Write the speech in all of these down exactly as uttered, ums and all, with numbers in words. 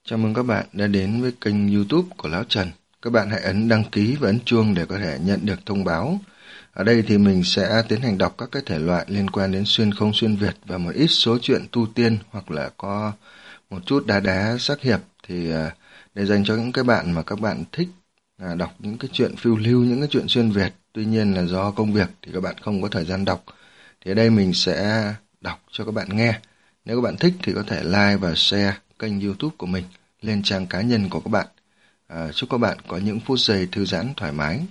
Chào mừng các bạn đã đến với kênh YouTube của Lão Trần. Các bạn hãy ấn đăng ký và ấn chuông để có thể nhận được thông báo. Ở đây thì mình sẽ tiến hành đọc các cái thể loại liên quan đến xuyên không xuyên Việt và một ít số truyện tu tiên hoặc là có một chút đá đá sắc hiệp, thì để dành cho những cái bạn mà các bạn thích đọc những cái chuyện phiêu lưu, những cái chuyện xuyên Việt. Tuy nhiên là do công việc thì các bạn không có thời gian đọc. Thì ở đây mình sẽ đọc cho các bạn nghe. Nếu các bạn thích thì có thể like và share kênh YouTube của mình lên trang cá nhân của các bạn. À, chúc các bạn có những phút giây thư giãn thoải mái.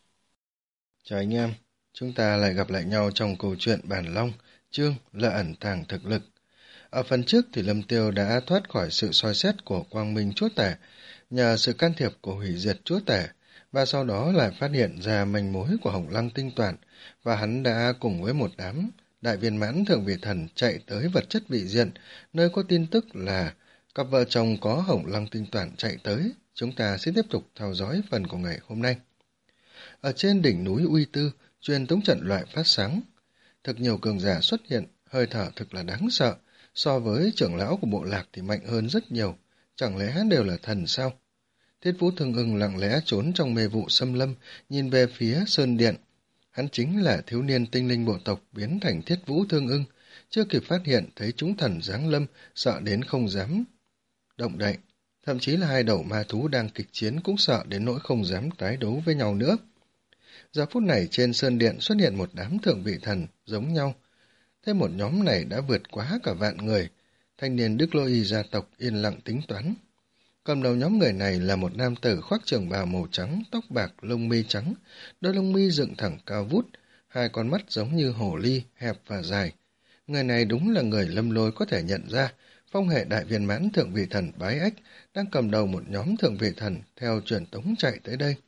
Chào anh em, chúng ta lại gặp lại nhau trong câu chuyện Bản Long, chương là ẩn tàng thực lực. Ở phần trước thì Lâm Tiêu đã thoát khỏi sự soi xét của Quang Minh Chúa Tể nhờ sự can thiệp của Hủy Diệt Chúa Tể, và sau đó lại phát hiện ra manh mối của Hồng Lăng Tinh Toản, và hắn đã cùng với một đám đại viên mãn thượng vị thần chạy tới vật chất vị diện, nơi có tin tức là cặp vợ chồng có Hồng Lăng Tinh Toản chạy tới. Chúng ta sẽ tiếp tục theo dõi phần của ngày hôm nay. Ở trên đỉnh núi Uy Tư, truyền tống trận loại phát sáng. Thực nhiều cường giả xuất hiện, hơi thở thực là đáng sợ. So với trưởng lão của bộ lạc thì mạnh hơn rất nhiều. Chẳng lẽ đều là thần sao? Thiết Vũ Thương Ưng lặng lẽ trốn trong mê vụ xâm lâm, nhìn về phía Sơn Điện. Hắn chính là thiếu niên tinh linh bộ tộc biến thành Thiết Vũ Thương Ưng. Chưa kịp phát hiện thấy chúng thần giáng lâm, sợ đến không dám động đậy. Thậm chí là hai đầu ma thú đang kịch chiến cũng sợ đến nỗi không dám tái đấu với nhau nữa. Giờ phút này trên Sơn Điện xuất hiện một đám thượng vị thần giống nhau. Thế một nhóm này đã vượt quá cả vạn người. Thanh niên Đức Lô Y gia tộc yên lặng tính toán. Cầm đầu nhóm người này là một nam tử khoác trường bào màu trắng, tóc bạc, lông mi trắng, đôi lông mi dựng thẳng cao vút, hai con mắt giống như hồ ly, hẹp và dài. Người này đúng là người Lâm Lôi có thể nhận ra, phong hệ đại viên mãn thượng vị thần Bái Ách đang cầm đầu một nhóm thượng vị thần theo truyền tống chạy tới đây.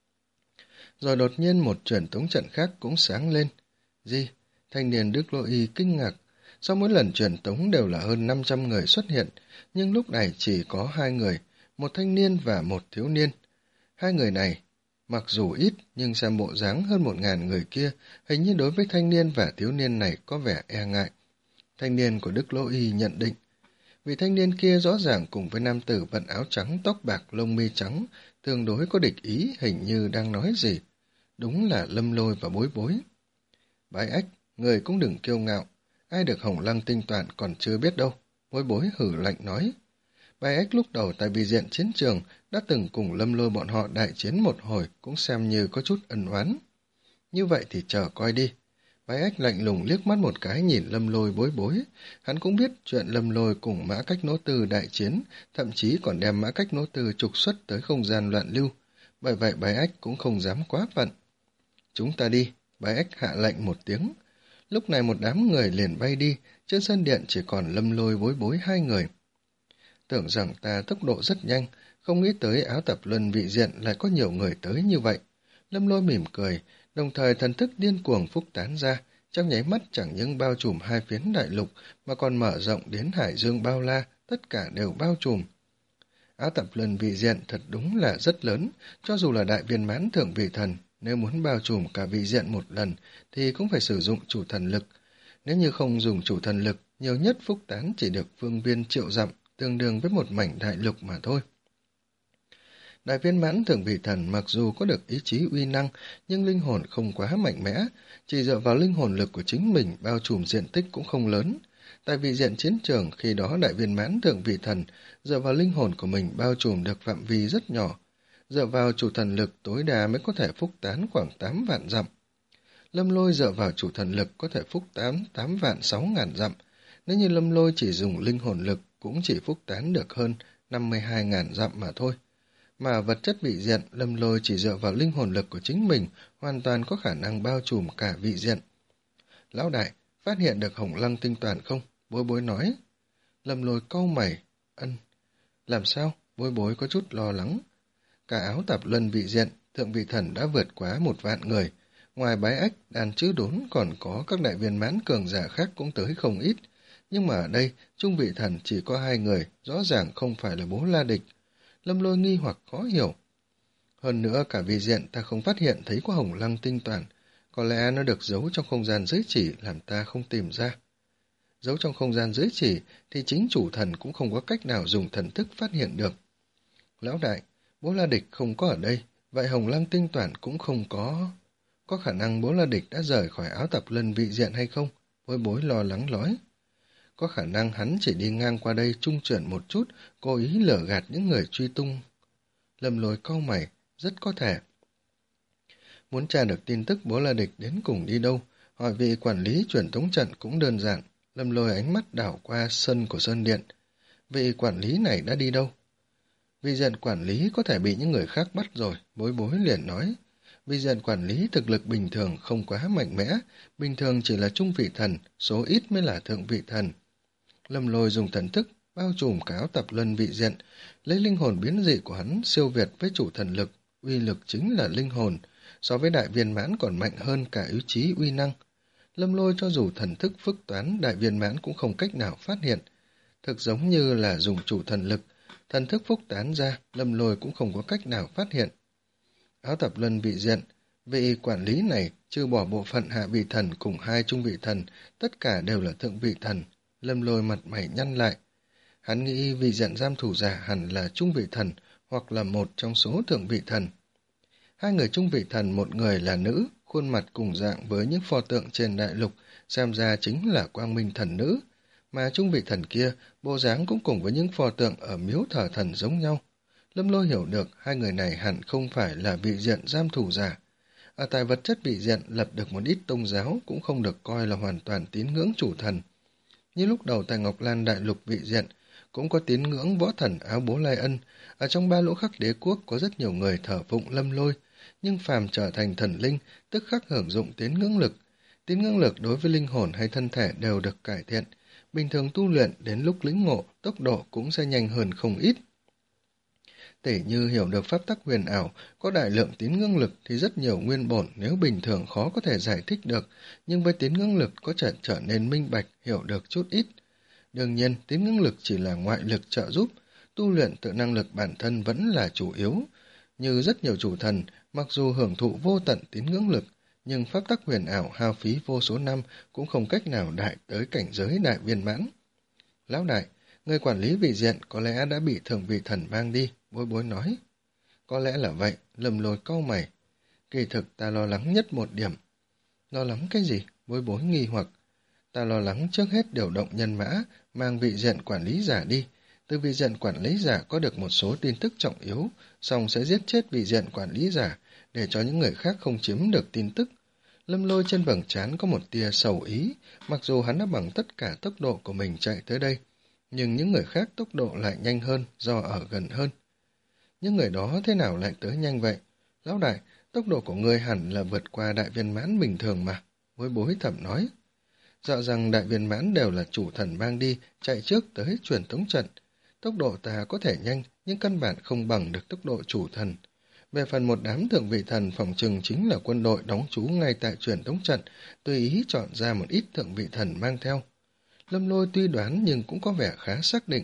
Rồi đột nhiên một truyền tống trận khác cũng sáng lên. Gì? Thanh niên Đức Lô Y kinh ngạc. Sau mỗi lần truyền tống đều là hơn năm trăm người xuất hiện, nhưng lúc này chỉ có hai người, một thanh niên và một thiếu niên. Hai người này, mặc dù ít nhưng xem bộ dáng hơn một ngàn người kia, hình như đối với thanh niên và thiếu niên này có vẻ e ngại. Thanh niên của Đức Lô Y nhận định, vì thanh niên kia rõ ràng cùng với nam tử vận áo trắng, tóc bạc, lông mi trắng, tương đối có địch ý, hình như đang nói gì. Đúng là Lâm Lôi và Bối Bối. Bái Ách, người cũng đừng kiêu ngạo, ai được Hồng Lăng Tinh Toản còn chưa biết đâu. Bối Bối hử lạnh nói. Bái Ách lúc đầu tại vị diện chiến trường đã từng cùng Lâm Lôi bọn họ đại chiến một hồi, cũng xem như có chút ân oán. Như vậy thì chờ coi đi. Bái Ách lạnh lùng liếc mắt một cái nhìn Lâm Lôi Bối Bối. Hắn cũng biết chuyện Lâm Lôi cùng Mã Cách Nỗ Tư đại chiến, thậm chí còn đem Mã Cách Nỗ Tư trục xuất tới không gian loạn lưu. Bởi vậy Bái Ách cũng không dám quá phận. Chúng ta đi. Bái Ách hạ lệnh một tiếng. Lúc này một đám người liền bay đi, trên sân điện chỉ còn Lâm Lôi Bối Bối hai người. Tưởng rằng ta tốc độ rất nhanh, không nghĩ tới áo tập luân vị diện lại có nhiều người tới như vậy. Lâm Lôi mỉm cười, đồng thời thần thức điên cuồng phúc tán ra, trong nháy mắt chẳng những bao trùm hai phiến đại lục mà còn mở rộng đến hải dương bao la, tất cả đều bao trùm. Áo tập luân vị diện thật đúng là rất lớn, cho dù là đại viên mãn thượng vị thần, nếu muốn bao trùm cả vị diện một lần thì cũng phải sử dụng chủ thần lực. Nếu như không dùng chủ thần lực, nhiều nhất phúc tán chỉ được phương viên triệu dặm, tương đương với một mảnh đại lục mà thôi. Đại viên mãn thượng vị thần mặc dù có được ý chí uy năng, nhưng linh hồn không quá mạnh mẽ, chỉ dựa vào linh hồn lực của chính mình bao trùm diện tích cũng không lớn. Tại vị diện chiến trường, khi đó đại viên mãn thượng vị thần dựa vào linh hồn của mình bao trùm được phạm vi rất nhỏ, dựa vào chủ thần lực tối đa mới có thể phúc tán khoảng tám vạn dặm. Lâm Lôi dựa vào chủ thần lực có thể phúc tán tám vạn sáu ngàn dặm, nếu như Lâm Lôi chỉ dùng linh hồn lực cũng chỉ phúc tán được hơn năm mươi hai ngàn dặm mà thôi. Mà vật chất vị diện, Lâm Lôi chỉ dựa vào linh hồn lực của chính mình, hoàn toàn có khả năng bao trùm cả vị diện. Lão đại, phát hiện được Hồng Lăng Tinh Toản không? Bối Bối nói. Lâm Lôi cau mày, ân. Làm sao? Bối Bối có chút lo lắng. Cả áo tạp luân vị diện, thượng vị thần đã vượt quá một vạn người. Ngoài Bái Ách, đàn chữ đốn còn có các đại viên mãn cường giả khác cũng tới không ít. Nhưng mà ở đây, trung vị thần chỉ có hai người, rõ ràng không phải là bố la địch. Lâm Lôi nghi hoặc khó hiểu. Hơn nữa cả vị diện ta không phát hiện thấy có Hồng Lăng Tinh Toản, có lẽ nó được giấu trong không gian giới chỉ làm ta không tìm ra. giấu trong không gian giới chỉ thì chính chủ thần cũng không có cách nào dùng thần thức phát hiện được. Lão đại, Bố La Địch không có ở đây, vậy Hồng Lăng tinh toàn cũng không có... Có khả năng Bố La Địch đã rời khỏi áo tập lân vị diện hay không? Bối bối lo lắng nói. Có khả năng hắn chỉ đi ngang qua đây trung chuyển một chút, cố ý lừa gạt những người truy tung. Lâm Lôi cau mày, rất có thể. Muốn tra được tin tức Bố La Địch đến cùng đi đâu, hỏi vị quản lý truyền tống trận cũng đơn giản. Lâm Lôi ánh mắt đảo qua sân của Sơn Điện. Vị quản lý này đã đi đâu? Vị diện quản lý có thể bị những người khác bắt rồi, bối bối liền nói. Vị diện quản lý thực lực bình thường không quá mạnh mẽ, bình thường chỉ là trung vị thần, số ít mới là thượng vị thần. Lâm Lôi dùng thần thức, bao trùm cả áo tập luân vị diện, lấy linh hồn biến dị của hắn siêu việt với chủ thần lực, uy lực chính là linh hồn, so với đại viên mãn còn mạnh hơn cả ý chí uy năng. Lâm Lôi cho dù thần thức phức toán, đại viên mãn cũng không cách nào phát hiện. Thực giống như là dùng chủ thần lực, thần thức phúc tán ra, Lâm Lôi cũng không có cách nào phát hiện. Áo tập luân vị diện, vị quản lý này trừ bỏ bộ phận hạ vị thần cùng hai trung vị thần, tất cả đều là thượng vị thần. Lâm Lôi mặt mày nhăn lại. Hắn nghĩ vị diện giam thủ giả hẳn là trung vị thần hoặc là một trong số thượng vị thần. Hai người trung vị thần, một người là nữ, khuôn mặt cùng dạng với những pho tượng trên đại lục, xem ra chính là quang minh thần nữ, mà trung vị thần kia, bộ dáng cũng cùng với những pho tượng ở miếu thờ thần giống nhau. Lâm Lôi hiểu được hai người này hẳn không phải là vị diện giam thủ giả. Ở tại vật chất vị diện lập được một ít tôn giáo cũng không được coi là hoàn toàn tín ngưỡng chủ thần. Như lúc đầu tại Ngọc Lan đại lục vị diện, cũng có tín ngưỡng võ thần áo bố Lai Ân, ở trong ba lỗ khắc đế quốc có rất nhiều người thờ phụng Lâm Lôi, nhưng phàm trở thành thần linh, tức khắc hưởng dụng tín ngưỡng lực. Tín ngưỡng lực đối với linh hồn hay thân thể đều được cải thiện, bình thường tu luyện đến lúc lĩnh ngộ, tốc độ cũng sẽ nhanh hơn không ít. Tỉ như hiểu được pháp tắc huyền ảo, có đại lượng tín ngưỡng lực thì rất nhiều nguyên bổn nếu bình thường khó có thể giải thích được, nhưng với tín ngưỡng lực có thể trở nên minh bạch, hiểu được chút ít. Đương nhiên, tín ngưỡng lực chỉ là ngoại lực trợ giúp, tu luyện tự năng lực bản thân vẫn là chủ yếu. Như rất nhiều chủ thần, mặc dù hưởng thụ vô tận tín ngưỡng lực, nhưng pháp tắc huyền ảo hao phí vô số năm cũng không cách nào đại tới cảnh giới đại viên mãn. Lão đại, người quản lý vị diện có lẽ đã bị thượng vị thần mang đi, bối bối nói. Có lẽ là vậy, Lâm Lôi cau mày. Kỳ thực ta lo lắng nhất một điểm. Lo lắng cái gì? Bối bối nghi hoặc. Ta lo lắng trước hết điều động nhân mã, mang vị diện quản lý giả đi. Từ vị diện quản lý giả có được một số tin tức trọng yếu, xong sẽ giết chết vị diện quản lý giả, để cho những người khác không chiếm được tin tức. Lâm Lôi trên vầng trán có một tia sầu ý, mặc dù hắn đã bằng tất cả tốc độ của mình chạy tới đây, nhưng những người khác tốc độ lại nhanh hơn do ở gần hơn. Những người đó thế nào lại tới nhanh vậy? Lão đại, tốc độ của ngươi hẳn là vượt qua đại viên mãn bình thường mà, bối bối thầm nói. Dạo rằng đại viên mãn đều là chủ thần mang đi, chạy trước tới truyền tống trận. Tốc độ ta có thể nhanh, nhưng căn bản không bằng được tốc độ chủ thần. Về phần một đám thượng vị thần phòng trừng chính là quân đội đóng trú ngay tại truyền tống trận, tùy ý chọn ra một ít thượng vị thần mang theo. Lâm Lôi tuy đoán nhưng cũng có vẻ khá xác định.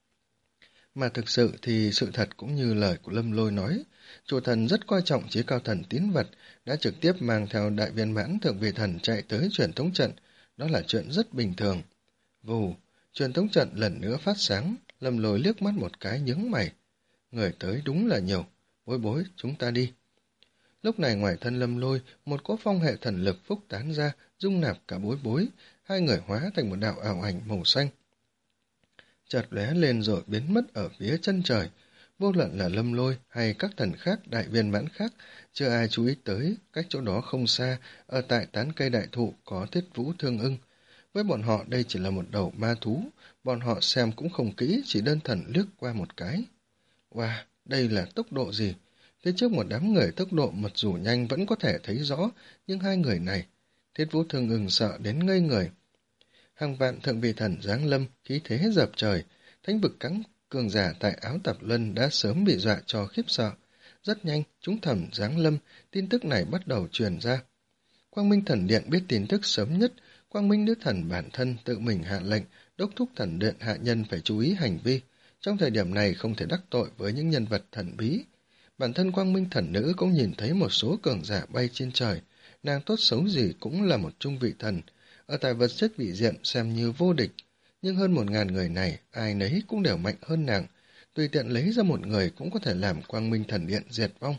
Mà thực sự thì sự thật cũng như lời của Lâm Lôi nói, chủ thần rất coi trọng chí cao thần tín vật, đã trực tiếp mang theo đại viên mãn thượng vị thần chạy tới truyền tống trận, đó là chuyện rất bình thường. Vù, truyền tống trận lần nữa phát sáng, Lâm Lôi liếc mắt một cái nhướng mày. Người tới đúng là nhiều, bối bối, chúng ta đi. Lúc này ngoài thân Lâm Lôi, một cỗ phong hệ thần lực phúc tán ra, dung nạp cả bối bối, hai người hóa thành một đạo ảo ảnh màu xanh. Chợt lóe lên rồi biến mất ở phía chân trời, vô luận là Lâm Lôi hay các thần khác, đại viên mãn khác, chưa ai chú ý tới, cách chỗ đó không xa, ở tại tán cây đại thụ có Thiết Vũ Thương Ưng. Với bọn họ đây chỉ là một đầu ma thú, bọn họ xem cũng không kỹ, chỉ đơn thuần liếc qua một cái. Wow, đây là tốc độ gì? Phía trước một đám người tốc độ mặc dù nhanh vẫn có thể thấy rõ, nhưng hai người này, Thiết Vũ Thương Ưng sợ đến ngây người. Hàng vạn thượng vị thần giáng lâm, khí thế dập trời, thánh vực cắn cường giả tại áo tạp luân đã sớm bị dọa cho khiếp sợ. Rất nhanh, chúng thần giáng lâm, tin tức này bắt đầu truyền ra. Quang Minh Thần Điện biết tin tức sớm nhất, Quang Minh Nữ Thần bản thân tự mình hạ lệnh, đốc thúc thần điện hạ nhân phải chú ý hành vi. Trong thời điểm này không thể đắc tội với những nhân vật thần bí. Bản thân Quang Minh Thần Nữ cũng nhìn thấy một số cường giả bay trên trời, nàng tốt xấu gì cũng là một trung vị thần. ở tại vật chất vị diện xem như vô địch, nhưng hơn một ngàn người này, ai nấy cũng đều mạnh hơn nàng, tùy tiện lấy ra một người cũng có thể làm Quang Minh Thần Điện diệt vong.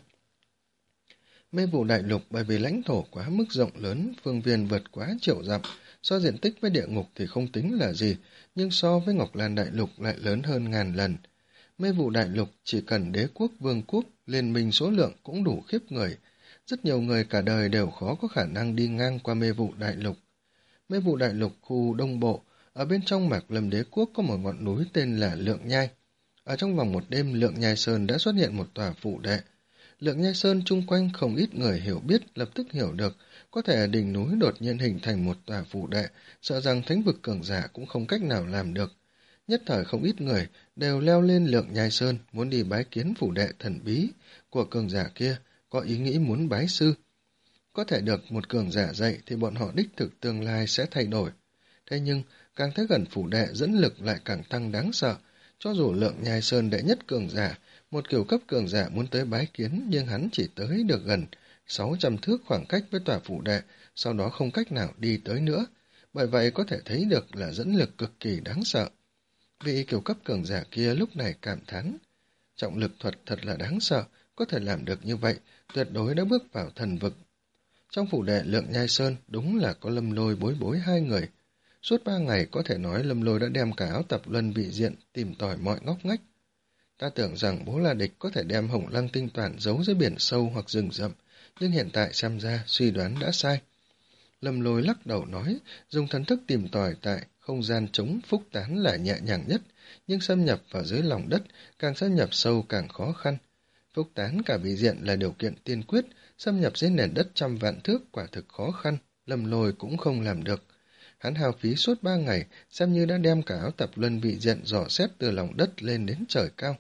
Mê vụ đại lục bởi vì lãnh thổ quá mức rộng lớn, phương viên vượt quá triệu dặm, so diện tích với địa ngục thì không tính là gì, nhưng so với Ngọc Lan đại lục lại lớn hơn ngàn lần. Mê vụ đại lục chỉ cần đế quốc, vương quốc, liên minh số lượng cũng đủ khiếp người. Rất nhiều người cả đời đều khó có khả năng đi ngang qua mê vụ đại lục. Mê vụ đại lục khu Đông Bộ, ở bên trong Mạc Lâm đế quốc có một ngọn núi tên là Lượng Nhai. Ở trong vòng một đêm, Lượng Nhai Sơn đã xuất hiện một tòa phủ đệ. Lượng Nhai Sơn chung quanh không ít người hiểu biết, lập tức hiểu được, có thể đỉnh núi đột nhiên hình thành một tòa phủ đệ, sợ rằng thánh vực cường giả cũng không cách nào làm được. Nhất thời không ít người đều leo lên Lượng Nhai Sơn, muốn đi bái kiến phủ đệ thần bí của cường giả kia, có ý nghĩ muốn bái sư. Có thể được một cường giả dạy thì bọn họ đích thực tương lai sẽ thay đổi. Thế nhưng, càng tới gần phủ đệ dẫn lực lại càng tăng đáng sợ. Cho dù Lượng Nhai Sơn đệ nhất cường giả, một kiểu cấp cường giả muốn tới bái kiến, nhưng hắn chỉ tới được gần sáu trăm thước khoảng cách với tòa phủ đệ, sau đó không cách nào đi tới nữa. Bởi vậy có thể thấy được là dẫn lực cực kỳ đáng sợ. Vị kiểu cấp cường giả kia lúc này cảm thán. Trọng lực thuật thật là đáng sợ, có thể làm được như vậy, tuyệt đối đã bước vào thần vực. Trong phủ đệ Lượng Nhai Sơn đúng là có Lâm Lôi, Bối Bối hai người. Suốt ba ngày có thể nói Lâm Lôi đã đem cả áo tập luân vị diện tìm tòi mọi ngóc ngách. Ta tưởng rằng Bố La Địch có thể đem Hồng Lăng tinh toàn giấu dưới biển sâu hoặc rừng rậm, nhưng hiện tại xem ra suy đoán đã sai. Lâm Lôi lắc đầu nói, dùng thần thức tìm tòi tại không gian chống phúc tán là nhẹ nhàng nhất, nhưng xâm nhập vào dưới lòng đất, càng xâm nhập sâu càng khó khăn. Phúc tán cả vị diện là điều kiện tiên quyết, xâm nhập dưới nền đất trăm vạn thước quả thực khó khăn, Lâm Lôi cũng không làm được. Hắn hao phí suốt ba ngày, xem như đã đem cả áo tập luân vị diện dò xét từ lòng đất lên đến trời cao.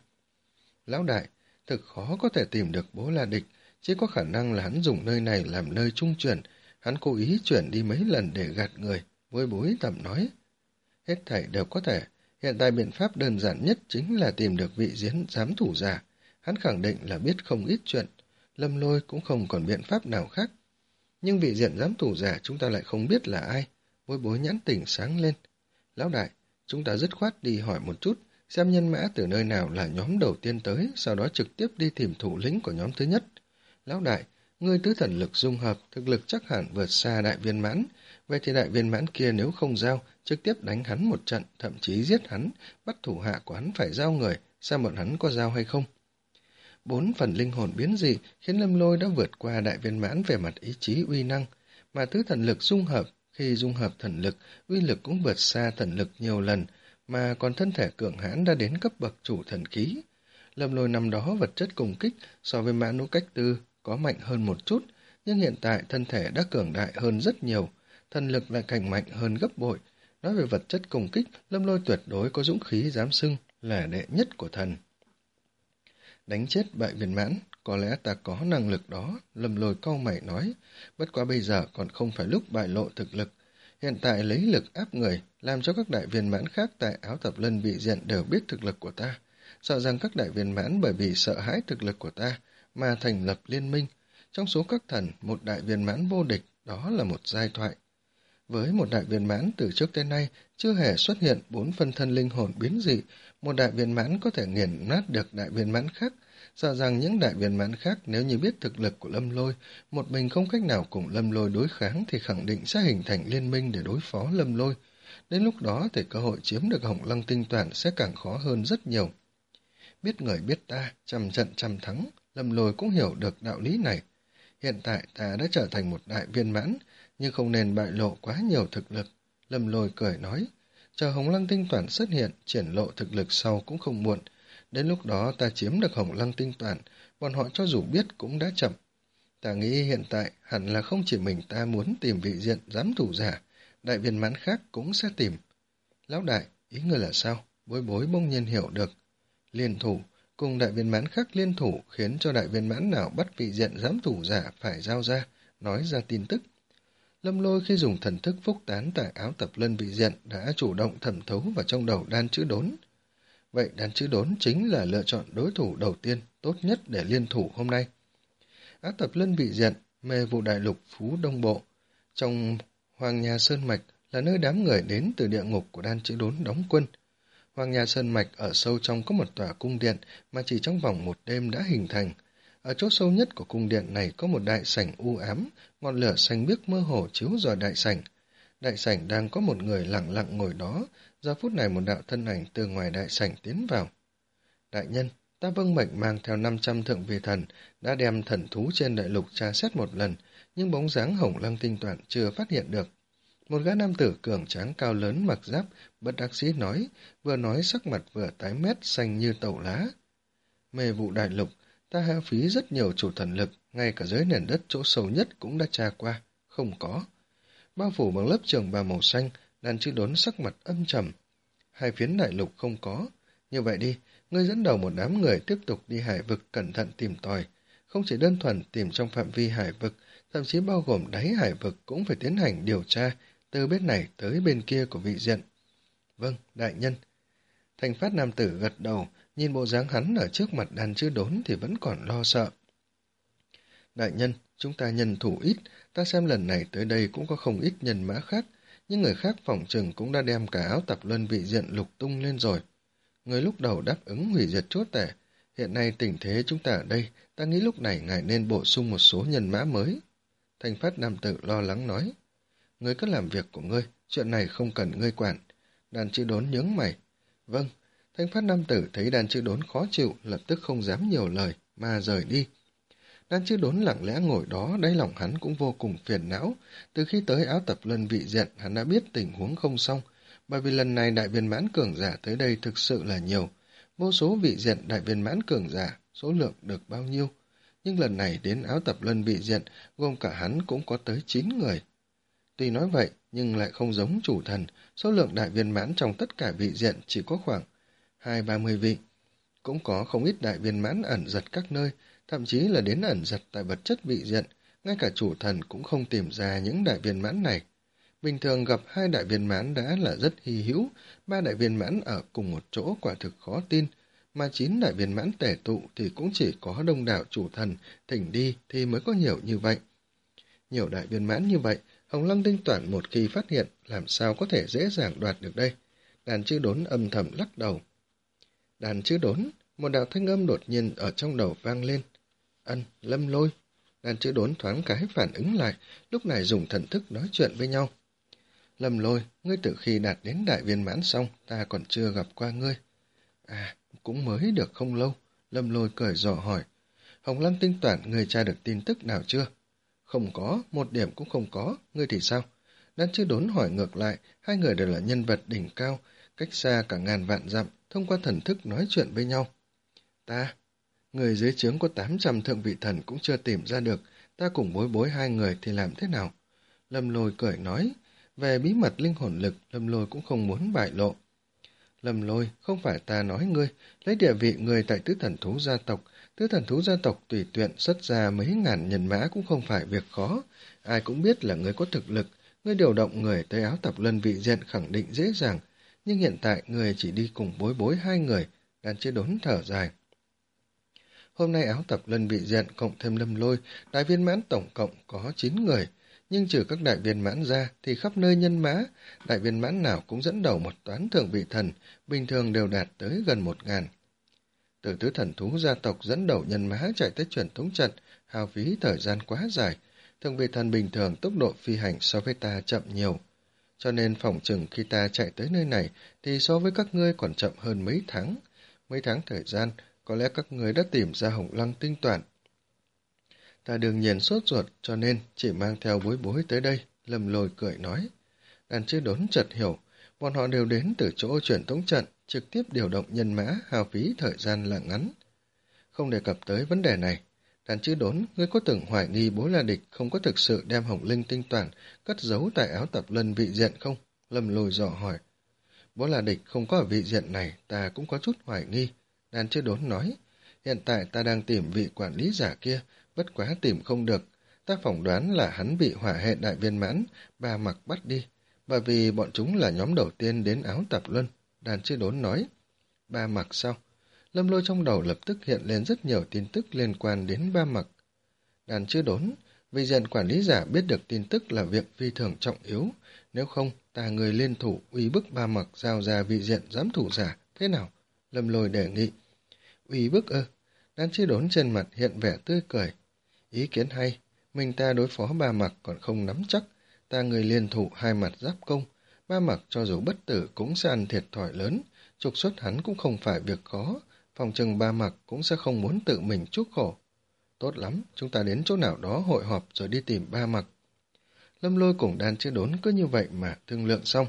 Lão đại, thực khó có thể tìm được Bố La Địch, chỉ có khả năng là hắn dùng nơi này làm nơi trung chuyển, hắn cố ý chuyển đi mấy lần để gạt người, Bối Bối thầm nói. Hết thảy đều có thể, hiện tại biện pháp đơn giản nhất chính là tìm được vị diễn giám thủ giả. Hắn khẳng định là biết không ít chuyện, Lâm Lôi cũng không còn biện pháp nào khác. Nhưng vị diện giám thủ giả chúng ta lại không biết là ai, Bối Bối nhãn tỉnh sáng lên. Lão đại, chúng ta dứt khoát đi hỏi một chút, xem nhân mã từ nơi nào là nhóm đầu tiên tới, sau đó trực tiếp đi tìm thủ lĩnh của nhóm thứ nhất. Lão đại, ngươi tứ thần lực dung hợp, thực lực chắc hẳn vượt xa đại viên mãn, vậy thì đại viên mãn kia nếu không giao, trực tiếp đánh hắn một trận, thậm chí giết hắn, bắt thủ hạ của hắn phải giao người, xem bọn hắn có giao hay không. Bốn phần linh hồn biến dị khiến Lâm Lôi đã vượt qua đại viên mãn về mặt ý chí uy năng, mà tứ thần lực dung hợp, khi dung hợp thần lực, uy lực cũng vượt xa thần lực nhiều lần, mà còn thân thể cường hãn đã đến cấp bậc chủ thần khí. Lâm Lôi năm đó vật chất cùng kích so với Mã Nũ Cách Tư có mạnh hơn một chút, nhưng hiện tại thân thể đã cường đại hơn rất nhiều, thần lực lại càng mạnh hơn gấp bội. Nói về vật chất cùng kích, Lâm Lôi tuyệt đối có dũng khí dám xưng là đệ nhất của thần. Đánh chết bại viên mãn, có lẽ ta có năng lực đó, Lâm Lôi cau mày nói, bất quá bây giờ còn không phải lúc bại lộ thực lực. Hiện tại lấy lực áp người, làm cho các đại viên mãn khác tại áo tập lân vị diện đều biết thực lực của ta. Sợ rằng các đại viên mãn bởi vì sợ hãi thực lực của ta mà thành lập liên minh. Trong số các thần, một đại viên mãn vô địch, đó là một giai thoại. Với một đại viên mãn từ trước tới nay chưa hề xuất hiện bốn phân thân linh hồn biến dị, một đại viên mãn có thể nghiền nát được đại viên mãn khác. Sợ rằng những đại viên mãn khác nếu như biết thực lực của Lâm Lôi, một mình không cách nào cùng Lâm Lôi đối kháng thì khẳng định sẽ hình thành liên minh để đối phó Lâm Lôi. Đến lúc đó thì cơ hội chiếm được Hồng Lăng tinh toàn sẽ càng khó hơn rất nhiều. Biết người biết ta, trăm trận trăm thắng, Lâm Lôi cũng hiểu được đạo lý này. Hiện tại ta đã trở thành một đại viên mãn, nhưng không nên bại lộ quá nhiều thực lực. Lâm Lôi cười nói, chờ Hồng Lăng tinh toàn xuất hiện, triển lộ thực lực sau cũng không muộn. Đến lúc đó ta chiếm được Hồng Lăng tinh toàn, bọn họ cho dù biết cũng đã chậm. Ta nghĩ hiện tại hẳn là không chỉ mình ta muốn tìm vị diện giám thủ giả, đại viên mãn khác cũng sẽ tìm. Lão đại, ý ngươi là sao? Bối Bối bỗng nhiên hiểu được. Liên thủ, cùng đại viên mãn khác liên thủ khiến cho đại viên mãn nào bắt vị diện giám thủ giả phải giao ra, nói ra tin tức. Lâm Lôi khi dùng thần thức phúc tán tại áo tập lân vị diện đã chủ động thẩm thấu vào trong đầu đan chữ đốn. Vậy đan chữ đốn chính là lựa chọn đối thủ đầu tiên tốt nhất để liên thủ hôm nay. Áo tập lân vị diện, mê vụ đại lục Phú Đông Bộ. Trong Hoàng Nhà Sơn Mạch, là nơi đám người đến từ địa ngục của Đan Chữ Đốn đóng quân. Hoàng nhà Sơn Mạch ở sâu trong có một tòa cung điện mà chỉ trong vòng một đêm đã hình thành. Ở chỗ sâu nhất của cung điện này có một đại sảnh u ám, ngọn lửa xanh biếc mơ hồ chiếu rọi đại sảnh. Đại sảnh đang có một người lặng lặng ngồi đó, giờ phút này một đạo thân ảnh từ ngoài đại sảnh tiến vào. Đại nhân, ta vâng mệnh mang theo năm trăm thượng vị thần, đã đem thần thú trên đại lục tra xét một lần, nhưng bóng dáng Hồng Lăng Tinh Toản chưa phát hiện được. Một gã nam tử cường tráng cao lớn mặc giáp, bất đắc dĩ nói, vừa nói sắc mặt vừa tái mét xanh như tàu lá. Mê vụ đại lục, ta hao phí rất nhiều chủ thần lực, ngay cả dưới nền đất chỗ sâu nhất cũng đã tra qua, không có. Bao phủ bằng lớp trường bào màu xanh, Đan Chữ Đốn sắc mặt âm trầm. Hai phiến đại lục không có. Như vậy đi, ngươi dẫn đầu một đám người tiếp tục đi hải vực cẩn thận tìm tòi. Không chỉ đơn thuần tìm trong phạm vi hải vực, thậm chí bao gồm đáy hải vực cũng phải tiến hành điều tra, từ bên này tới bên kia của vị diện. Vâng, đại nhân. Thành Phát nam tử gật đầu, nhìn bộ dáng hắn ở trước mặt Đan Chữ Đốn thì vẫn còn lo sợ. Đại nhân, chúng ta nhân thủ ít, ta xem lần này tới đây cũng có không ít nhân mã khác, nhưng người khác phỏng chừng cũng đã đem cả áo tập luân vị diện lục tung lên rồi. Người lúc đầu đáp ứng hủy diệt chốt tể, hiện nay tình thế chúng ta ở đây, ta nghĩ lúc này ngài nên bổ sung một số nhân mã mới. Thành Phát nam tử lo lắng nói, ngươi cứ làm việc của ngươi, chuyện này không cần ngươi quản. Đan Chữ Đốn nhướng mày. Vâng. Thành Phát nam tử thấy Đan Chữ Đốn khó chịu, lập tức không dám nhiều lời, mà rời đi. Đan Chữ Đốn lặng lẽ ngồi đó, đáy lòng hắn cũng vô cùng phiền não. Từ khi tới áo tập luân vị diện, hắn đã biết tình huống không xong, bởi vì lần này đại viên mãn cường giả tới đây thực sự là nhiều. Vô số vị diện đại viên mãn cường giả, số lượng được bao nhiêu. Nhưng lần này đến áo tập luân vị diện, gồm cả hắn cũng có tới chín người. Tuy nói vậy, nhưng lại không giống chủ thần, số lượng đại viên mãn trong tất cả vị diện chỉ có khoảng hai ba mươi vị. Cũng có không ít đại viên mãn ẩn giật các nơi, thậm chí là đến ẩn giật tại vật chất vị diện, ngay cả chủ thần cũng không tìm ra những đại viên mãn này. Bình thường gặp hai đại viên mãn đã là rất hy hữu, ba đại viên mãn ở cùng một chỗ quả thực khó tin, mà chín đại viên mãn tể tụ thì cũng chỉ có đông đảo chủ thần thỉnh đi thì mới có nhiều như vậy. Nhiều đại viên mãn như vậy, Hồng Lăng Tinh Toản một khi phát hiện làm sao có thể dễ dàng đoạt được đây. Đàn Chữ Đốn âm thầm lắc đầu. Đàn Chữ Đốn, một đạo thanh âm đột nhiên ở trong đầu vang lên. Ân, Lâm Lôi. Đàn Chữ Đốn thoáng cái phản ứng lại, lúc này dùng thần thức nói chuyện với nhau. Lâm Lôi, ngươi từ khi đạt đến đại viên mãn xong, ta còn chưa gặp qua ngươi. À, cũng mới được không lâu. Lâm Lôi cười dò hỏi. Hồng Lăng Tinh Toản, ngươi tra được tin tức nào chưa? Không có, một điểm cũng không có, ngươi thì sao? Đan Chữ Đốn hỏi ngược lại, hai người đều là nhân vật đỉnh cao, cách xa cả ngàn vạn dặm, thông qua thần thức nói chuyện với nhau. Ta, người dưới trướng có tám trăm thượng vị thần cũng chưa tìm ra được, ta cùng Bối Bối hai người thì làm thế nào? Lâm Lôi cười nói, về bí mật linh hồn lực, Lâm Lôi cũng không muốn bại lộ. Lâm Lôi, không phải ta nói ngươi, lấy địa vị người tại tứ thần thú gia tộc, tứ thần thú gia tộc tùy tiện xuất ra mấy ngàn nhân mã cũng không phải việc khó, ai cũng biết là ngươi có thực lực, ngươi điều động người tới áo tập luân vị diện khẳng định dễ dàng, nhưng hiện tại người chỉ đi cùng Bối Bối hai người. Đan Chữ Đốn thở dài. Hôm nay áo tập luân vị diện cộng thêm Lâm Lôi, đại viên mãn tổng cộng có chín người, nhưng trừ các đại viên mãn ra thì khắp nơi nhân mã, đại viên mãn nào cũng dẫn đầu một toán thượng vị thần, bình thường đều đạt tới gần một ngàn. Từ tứ thần thú gia tộc dẫn đầu nhân mã chạy tới truyền thống trận, hao phí thời gian quá dài, thượng vị thần bình thường tốc độ phi hành so với ta chậm nhiều. Cho nên phỏng chừng khi ta chạy tới nơi này thì so với các ngươi còn chậm hơn mấy tháng. Mấy tháng thời gian, có lẽ các ngươi đã tìm ra Hồng Lăng Tinh Toản. Ta đương nhiên sốt ruột cho nên chỉ mang theo Bối Bối tới đây, Lâm Lôi cười nói. Đàn Chữ Đốn chợt hiểu, bọn họ đều đến từ chỗ truyền thống trận, trực tiếp điều động nhân mã, hao phí thời gian là ngắn. Không đề cập tới vấn đề này, Đàn Chữ Đốn, ngươi có từng hoài nghi Bố La Địch không có thực sự đem Hồng Linh Tinh Toản cất giấu tại áo tập luân vị diện không? Lâm Lôi dò hỏi. Bố La Địch không có ở vị diện này, ta cũng có chút hoài nghi. Đàn Chữ Đốn nói, hiện tại ta đang tìm vị quản lý giả kia, bất quá tìm không được. Ta phỏng đoán là hắn bị hỏa hệ đại viên mãn, Ba Mặc bắt đi, bởi vì bọn chúng là nhóm đầu tiên đến áo tập luân. Đàn Chữ Đốn nói, Ba Mặc sao? Lâm Lôi trong đầu lập tức hiện lên rất nhiều tin tức liên quan đến Ba Mặc. Đàn Chữ Đốn, Vị diện quản lý giả biết được tin tức là việc phi thường trọng yếu, nếu không ta người liên thủ uy bức Ba Mặc giao ra vị diện giám thủ giả, thế nào? Lâm Lôi đề nghị. Uy bức ư? Đan Chi Đốn trên mặt hiện vẻ tươi cười. Ý kiến hay, mình ta đối phó Ba Mặc còn không nắm chắc, ta người liên thủ hai mặt giáp công, Ba Mặc cho dù bất tử cũng sẽ ăn thiệt thòi lớn, trục xuất hắn cũng không phải việc khó, phòng trừng Ba Mặc cũng sẽ không muốn tự mình chuốc khổ. Tốt lắm, chúng ta đến chỗ nào đó hội họp rồi đi tìm Ba Mặc. Lâm Lôi cùng Đan Chữ Đốn cứ như vậy mà thương lượng xong.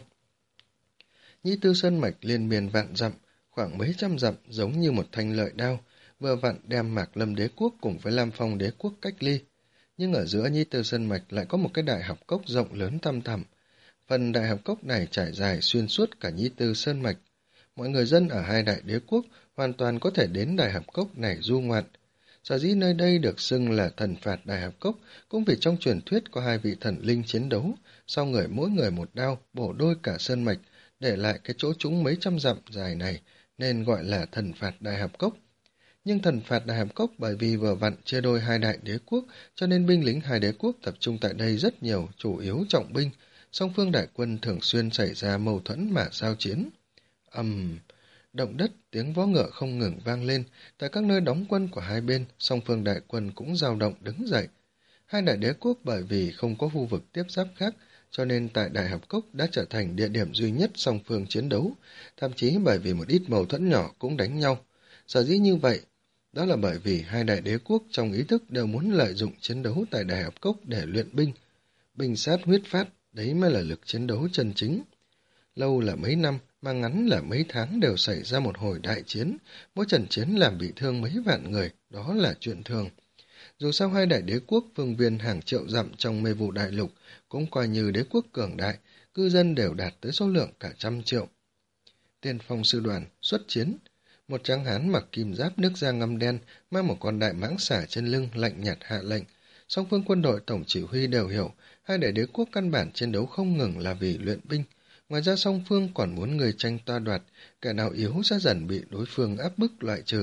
Nhĩ Tư Sơn Mạch liên miên vạn dặm, khoảng mấy trăm dặm giống như một thanh lợi đao, vừa vặn đem Mạc Lâm Đế quốc cùng với Lam Phong Đế quốc cách ly. Nhưng ở giữa Nhĩ Tư Sơn Mạch lại có một cái đại học cốc rộng lớn thăm thẳm. Phần đại học cốc này trải dài xuyên suốt cả Nhĩ Tư Sơn Mạch. Mọi người dân ở hai đại đế quốc hoàn toàn có thể đến đại học cốc này du ngoạn. Sở dĩ nơi đây được xưng là thần phạt đại học cốc cũng vì trong truyền thuyết có hai vị thần linh chiến đấu, sau người mỗi người một đao bổ đôi cả sơn mạch, để lại cái chỗ trũng mấy trăm dặm dài này, nên gọi là thần phạt đại học cốc. Nhưng thần phạt đại học cốc bởi vì vừa vặn chia đôi hai đại đế quốc, cho nên binh lính hai đế quốc tập trung tại đây rất nhiều, chủ yếu trọng binh, song phương đại quân thường xuyên xảy ra mâu thuẫn mà giao chiến. ầm um, Động đất, tiếng vó ngựa không ngừng vang lên, tại các nơi đóng quân của hai bên, song phương đại quân cũng dao động đứng dậy. Hai đại đế quốc bởi vì không có khu vực tiếp giáp khác, cho nên tại Đại Học Cốc đã trở thành địa điểm duy nhất song phương chiến đấu, thậm chí bởi vì một ít mâu thuẫn nhỏ cũng đánh nhau. Sở dĩ như vậy, đó là bởi vì hai đại đế quốc trong ý thức đều muốn lợi dụng chiến đấu tại Đại Học Cốc để luyện binh. Binh sát huyết phát, đấy mới là lực chiến đấu chân chính. Lâu là mấy năm, mà ngắn là mấy tháng đều xảy ra một hồi đại chiến, mỗi trận chiến làm bị thương mấy vạn người, đó là chuyện thường. Dù sao hai đại đế quốc phương viên hàng triệu dặm trong mê vụ đại lục cũng coi như đế quốc cường đại, cư dân đều đạt tới số lượng cả trăm triệu. Tiên phong sư đoàn xuất chiến, một tráng hán mặc kim giáp nước da ngăm đen, mang một con đại mãng xả trên lưng lạnh nhạt hạ lệnh. Song phương quân đội tổng chỉ huy đều hiểu, hai đại đế quốc căn bản chiến đấu không ngừng là vì luyện binh. Ngoài ra song phương còn muốn người tranh toa đoạt, kẻ nào yếu sẽ dần bị đối phương áp bức loại trừ.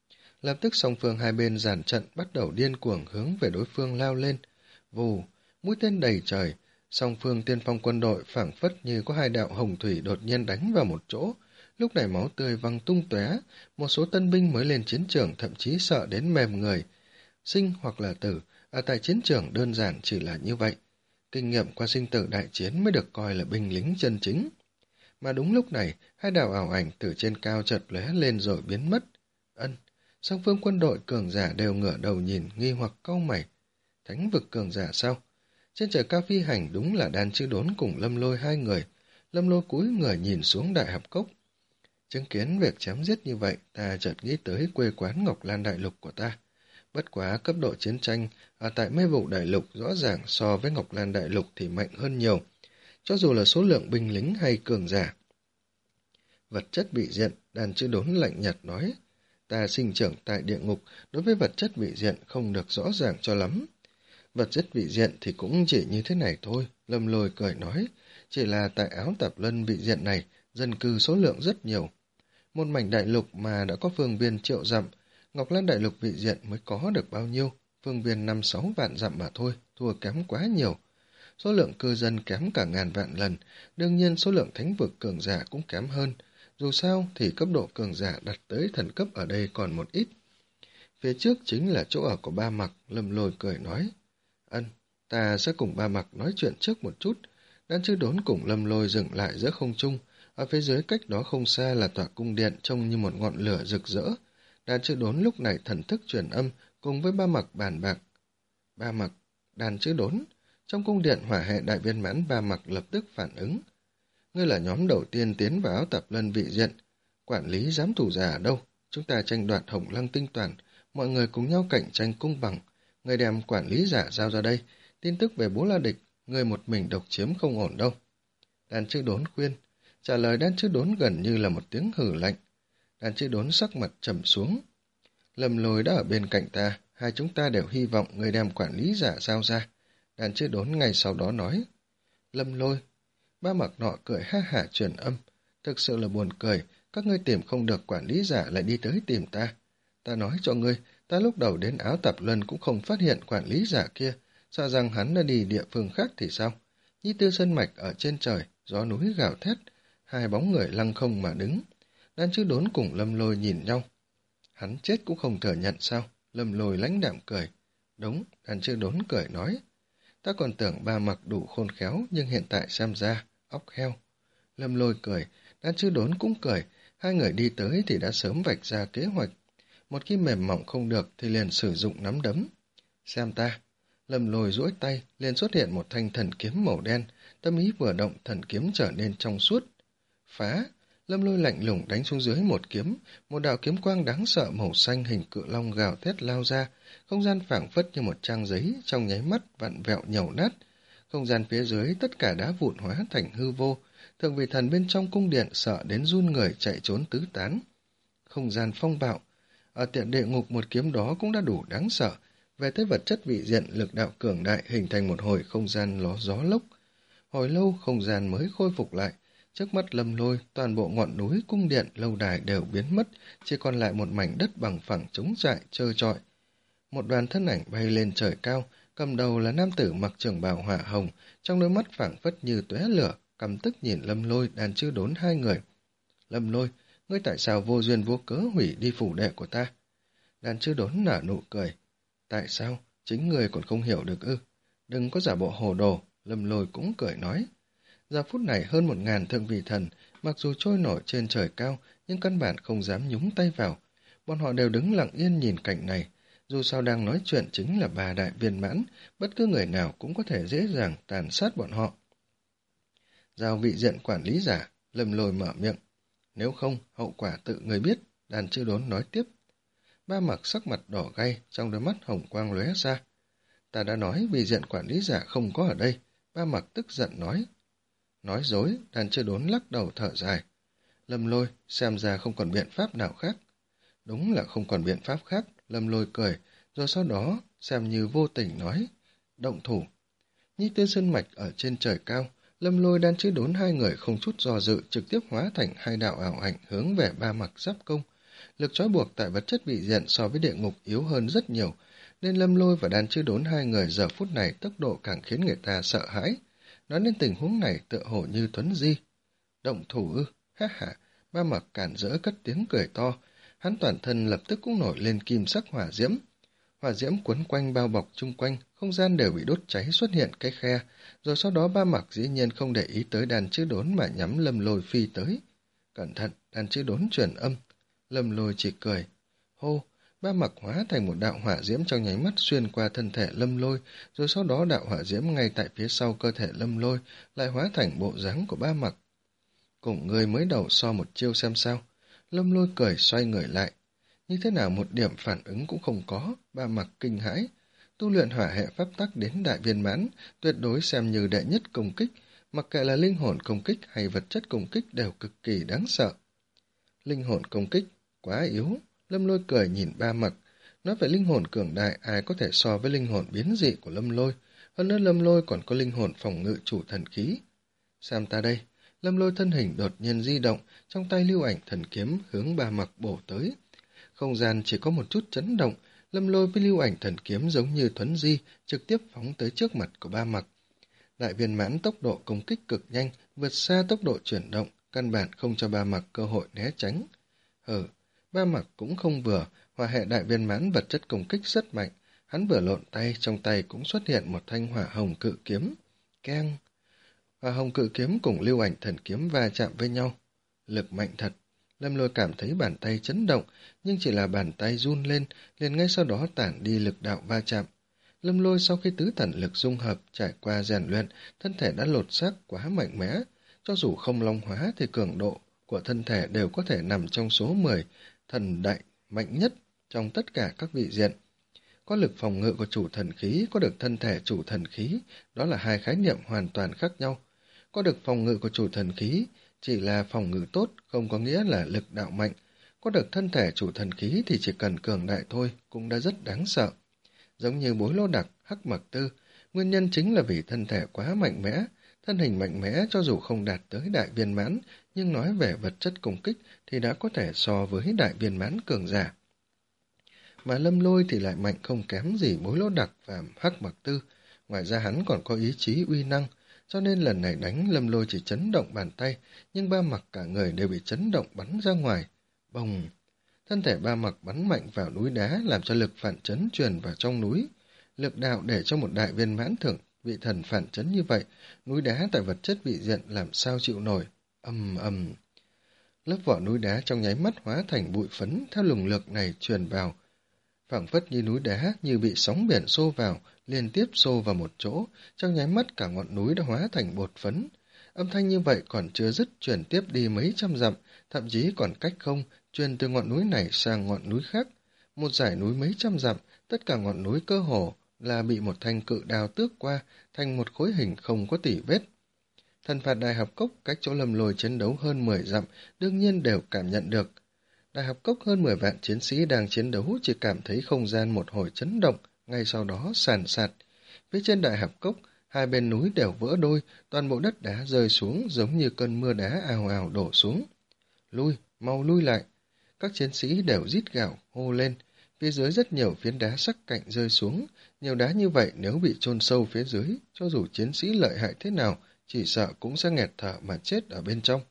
Lập tức song phương hai bên dàn trận bắt đầu điên cuồng hướng về đối phương lao lên. Vù, mũi tên đầy trời, song phương tiên phong quân đội phảng phất như có hai đạo hồng thủy đột nhiên đánh vào một chỗ. Lúc này máu tươi văng tung tóe, một số tân binh mới lên chiến trường thậm chí sợ đến mềm người. Sinh hoặc là tử, ở tại chiến trường đơn giản chỉ là như vậy. Kinh nghiệm qua sinh tử đại chiến mới được coi là binh lính chân chính. Mà đúng lúc này, hai đạo ảo ảnh từ trên cao chợt lóe lên rồi biến mất. Ân, song phương quân đội cường giả đều ngửa đầu nhìn, nghi hoặc cau mày. Thánh vực cường giả sao? Trên trời cao phi hành đúng là Đan Chữ Đốn cùng Lâm Lôi hai người. Lâm Lôi cúi người nhìn xuống đại học cốc. Chứng kiến việc chém giết như vậy, ta chợt nghĩ tới quê quán Ngọc Lan đại lục của ta. Bất quá cấp độ chiến tranh ở tại mê vụ đại lục rõ ràng so với Ngọc Lan đại lục thì mạnh hơn nhiều, cho dù là số lượng binh lính hay cường giả. Vật chất vị diện, Đan Chữ Đốn lạnh nhạt nói, ta sinh trưởng tại địa ngục, đối với vật chất vị diện không được rõ ràng cho lắm. Vật chất vị diện thì cũng chỉ như thế này thôi, Lâm Lôi cười nói, chỉ là tại Áo Tạp Lân vị diện này, dân cư số lượng rất nhiều. Một mảnh đại lục mà đã có phương viên triệu dặm, Ngọc Lan đại lục vị diện mới có được bao nhiêu, phương viên năm sáu vạn dặm mà thôi, thua kém quá nhiều. Số lượng cư dân kém cả ngàn vạn lần, đương nhiên số lượng thánh vực cường giả cũng kém hơn, dù sao thì cấp độ cường giả đặt tới thần cấp ở đây còn một ít. Phía trước chính là chỗ ở của Ba Mặc, Lâm Lôi cười nói. Ân, ta sẽ cùng Ba Mặc nói chuyện trước một chút. Đan Chữ Đốn cùng Lâm Lôi dừng lại giữa không trung, ở phía dưới cách đó không xa là tòa cung điện trông như một ngọn lửa rực rỡ. Đan Chữ Đốn lúc này thần thức truyền âm cùng với Ba Mặc bàn bạc. Ba Mặc, Đan Chữ Đốn, trong cung điện hỏa hệ đại viên mãn Ba Mặc lập tức phản ứng. Ngươi là nhóm đầu tiên tiến vào Áo Tạp Lân vị diện, quản lý giám thủ giả ở đâu? Chúng ta tranh đoạt Hồng Lăng tinh toàn, mọi người cùng nhau cạnh tranh công bằng. Người đem quản lý giả giao ra đây, tin tức về Bố La Địch, người một mình độc chiếm không ổn đâu. Đan Chữ Đốn khuyên, trả lời Đan Chữ Đốn gần như là một tiếng hử lạnh. Đan Chữ Đốn sắc mặt trầm xuống. Lâm Lôi đã ở bên cạnh ta, hai chúng ta đều hy vọng người đem quản lý giả giao ra. Đan Chữ Đốn ngay sau đó nói. Lâm Lôi, Ba Mặc nọ cười ha hả truyền âm. Thực sự là buồn cười, các ngươi tìm không được quản lý giả lại đi tới tìm ta. Ta nói cho ngươi, ta lúc đầu đến Áo Tạp Luân cũng không phát hiện quản lý giả kia, sợ rằng hắn đã đi địa phương khác thì sao? Nhi Tư Sơn Mạch ở trên trời, gió núi gào thét, hai bóng người lăng không mà đứng. Đan Chữ Đốn cùng Lâm Lôi nhìn nhau. Hắn chết cũng không thừa nhận sao? Lâm Lôi lãnh đạm cười. Đúng, Đan Chữ Đốn cười nói. Ta còn tưởng Ba Mặc đủ khôn khéo, nhưng hiện tại xem ra, óc heo. Lâm Lôi cười, Đan Chữ Đốn cũng cười, hai người đi tới thì đã sớm vạch ra kế hoạch. Một khi mềm mỏng không được thì liền sử dụng nắm đấm. Xem ta. Lâm Lôi duỗi tay, liền xuất hiện một thanh thần kiếm màu đen, tâm ý vừa động thần kiếm trở nên trong suốt. Phá! Lâm Lôi lạnh lùng đánh xuống dưới một kiếm, một đạo kiếm quang đáng sợ màu xanh hình cự long gào thét lao ra, không gian phảng phất như một trang giấy trong nháy mắt vặn vẹo nhàu nát. Không gian phía dưới tất cả đá vụn hóa thành hư vô, thượng vị thần bên trong cung điện sợ đến run người chạy trốn tứ tán. Không gian phong bạo, ở tiện địa ngục một kiếm đó cũng đã đủ đáng sợ, về tới vật chất vị diện lực đạo cường đại hình thành một hồi không gian ló gió lốc. Hồi lâu không gian mới khôi phục lại, trước mắt Lâm Lôi toàn bộ ngọn núi cung điện lâu đài đều biến mất, chỉ còn lại một mảnh đất bằng phẳng trống trại trơ trọi. Một đoàn thân ảnh bay lên trời cao, cầm đầu là nam tử mặc trường bào hỏa hồng, trong đôi mắt phảng phất như tóe lửa, căm tức nhìn Lâm Lôi Đan Chữ Đốn hai người. Lâm Lôi, ngươi tại sao vô duyên vô cớ hủy đi phủ đệ của ta? Đan Chữ Đốn nở nụ cười. Tại sao? Chính người còn không hiểu được ư? Đừng có giả bộ hồ đồ, Lâm Lôi cũng cười nói. Giờ phút này hơn một ngàn thượng vị thần, mặc dù trôi nổi trên trời cao, nhưng căn bản không dám nhúng tay vào. Bọn họ đều đứng lặng yên nhìn cảnh này. Dù sao đang nói chuyện chính là bà đại viên mãn, bất cứ người nào cũng có thể dễ dàng tàn sát bọn họ. Giao vị diện quản lý giả, Lâm Lôi mở miệng. Nếu không, hậu quả tự người biết, Đan Chữ Đốn nói tiếp. Ba Mặc sắc mặt đỏ gay, trong đôi mắt hồng quang lóe ra. Ta đã nói vị diện quản lý giả không có ở đây, Ba Mặc tức giận nói. Nói dối, Đan Chữ Đốn lắc đầu thở dài. Lâm Lôi, xem ra không còn biện pháp nào khác. Đúng là không còn biện pháp khác, Lâm Lôi cười, rồi sau đó, xem như vô tình nói. Động thủ. Nhi Tư Sơn Mạch ở trên trời cao, Lâm Lôi Đan Chữ Đốn hai người không chút do dự trực tiếp hóa thành hai đạo ảo ảnh hướng về Ba Mặc giáp công. Lực trói buộc tại vật chất vị diện so với địa ngục yếu hơn rất nhiều, nên Lâm Lôi và Đan Chữ Đốn hai người giờ phút này tốc độ càng khiến người ta sợ hãi. Nói đến tình huống này tựa hồ như Tuấn Di. Động thủ ư, ha ha, Ba Mặc cản rỡ cất tiếng cười to, hắn toàn thân lập tức cũng nổi lên kim sắc hỏa diễm. Hỏa diễm quấn quanh bao bọc chung quanh, không gian đều bị đốt cháy xuất hiện cái khe, rồi sau đó Ba Mặc dĩ nhiên không để ý tới Đan Chữ Đốn mà nhắm Lâm Lôi phi tới. Cẩn thận, Đan Chữ Đốn truyền âm. Lâm Lôi chỉ cười. Hô, Ba Mặc hóa thành một đạo hỏa diễm trong nháy mắt xuyên qua thân thể Lâm Lôi, rồi sau đó đạo hỏa diễm ngay tại phía sau cơ thể Lâm Lôi lại hóa thành bộ dáng của Ba Mặc. Cùng người mới đầu so một chiêu xem sao. Lâm Lôi cười xoay người lại. Như thế nào một điểm phản ứng cũng không có, Ba Mặc kinh hãi. Tu luyện hỏa hệ pháp tắc đến đại viên mãn, tuyệt đối xem như đệ nhất công kích, mặc kệ là linh hồn công kích hay vật chất công kích đều cực kỳ đáng sợ. Linh hồn công kích, quá yếu. Lâm Lôi cười nhìn Ba Mặc. Nói về linh hồn cường đại, ai có thể so với linh hồn biến dị của Lâm Lôi. Hơn nữa Lâm Lôi còn có linh hồn phòng ngự chủ thần khí. Xem ta đây. Lâm Lôi thân hình đột nhiên di động, trong tay lưu ảnh thần kiếm hướng Ba Mặc bổ tới. Không gian chỉ có một chút chấn động, Lâm Lôi với lưu ảnh thần kiếm giống như thuấn di, trực tiếp phóng tới trước mặt của Ba Mặc. Đại viên mãn tốc độ công kích cực nhanh, vượt xa tốc độ chuyển động, căn bản không cho Ba Mặc cơ hội né tránh. Hừ, Ba Mặc cũng không vừa, hỏa hệ đại viên mãn vật chất công kích rất mạnh, hắn vừa lộn tay, trong tay cũng xuất hiện một thanh hỏa hồng cự kiếm. Keng! Hỏa hồng cự kiếm cùng lưu ảnh thần kiếm va chạm với nhau. Lực mạnh thật. Lâm Lôi cảm thấy bàn tay chấn động, nhưng chỉ là bàn tay run lên, liền ngay sau đó tản đi lực đạo va chạm. Lâm Lôi sau khi tứ thần lực dung hợp, trải qua rèn luyện, thân thể đã lột xác quá mạnh mẽ. Cho dù không long hóa thì cường độ của thân thể đều có thể nằm trong số mười thần đại mạnh nhất trong tất cả các vị diện. Có lực phòng ngự của chủ thần khí, có được thân thể chủ thần khí, đó là hai khái niệm hoàn toàn khác nhau. Có được phòng ngự của chủ thần khí, chỉ là phòng ngự tốt, không có nghĩa là lực đạo mạnh. Có được thân thể chủ thần khí thì chỉ cần cường đại thôi, cũng đã rất đáng sợ. Giống như Bối Lô Đặc, Hắc Mặc Tư, nguyên nhân chính là vì thân thể quá mạnh mẽ. Thân hình mạnh mẽ cho dù không đạt tới đại viên mãn, nhưng nói về vật chất công kích thì đã có thể so với đại viên mãn cường giả. Mà Lâm Lôi thì lại mạnh không kém gì Bối Lô Đặc và Hắc Mặc Tư. ngoài ra hắn còn có ý chí uy năng, cho nên lần này đánh Lâm Lôi chỉ chấn động bàn tay, nhưng Ba Mặc cả người đều bị chấn động bắn ra ngoài. Bồng! Thân thể Ba Mặc bắn mạnh vào núi đá, làm cho lực phản chấn truyền vào trong núi. Lực đạo để cho một đại viên mãn thượng vị thần phản chấn như vậy, núi đá tại vật chất vị diện làm sao chịu nổi. Ầm ầm! Lớp vỏ núi đá trong nháy mắt hóa thành bụi phấn theo luồng lực này truyền vào. Phảng phất như núi đá như bị sóng biển xô vào, liên tiếp xô vào một chỗ, trong nháy mắt cả ngọn núi đã hóa thành bột phấn. Âm thanh như vậy còn chưa dứt truyền tiếp đi mấy trăm dặm, thậm chí còn cách không, truyền từ ngọn núi này sang ngọn núi khác. Một dải núi mấy trăm dặm, tất cả ngọn núi cơ hồ là bị một thanh cự đao tước qua, thành một khối hình không có tỉ vết. Thần phạt Đại Hạp Cốc cách chỗ Lâm Lôi chiến đấu hơn mười dặm, đương nhiên đều cảm nhận được. Đại Hạp Cốc hơn mười vạn chiến sĩ đang chiến đấu chỉ cảm thấy không gian một hồi chấn động, ngay sau đó sàn sạt. Phía trên Đại Hạp Cốc, hai bên núi đều vỡ đôi, toàn bộ đất đá rơi xuống giống như cơn mưa đá ào ào đổ xuống. Lui, mau lui lại. Các chiến sĩ đều rít gào, hô lên. Phía dưới rất nhiều phiến đá sắc cạnh rơi xuống, nhiều đá như vậy nếu bị chôn sâu phía dưới, cho dù chiến sĩ lợi hại thế nào, chỉ sợ cũng sẽ nghẹt thở mà chết ở bên trong.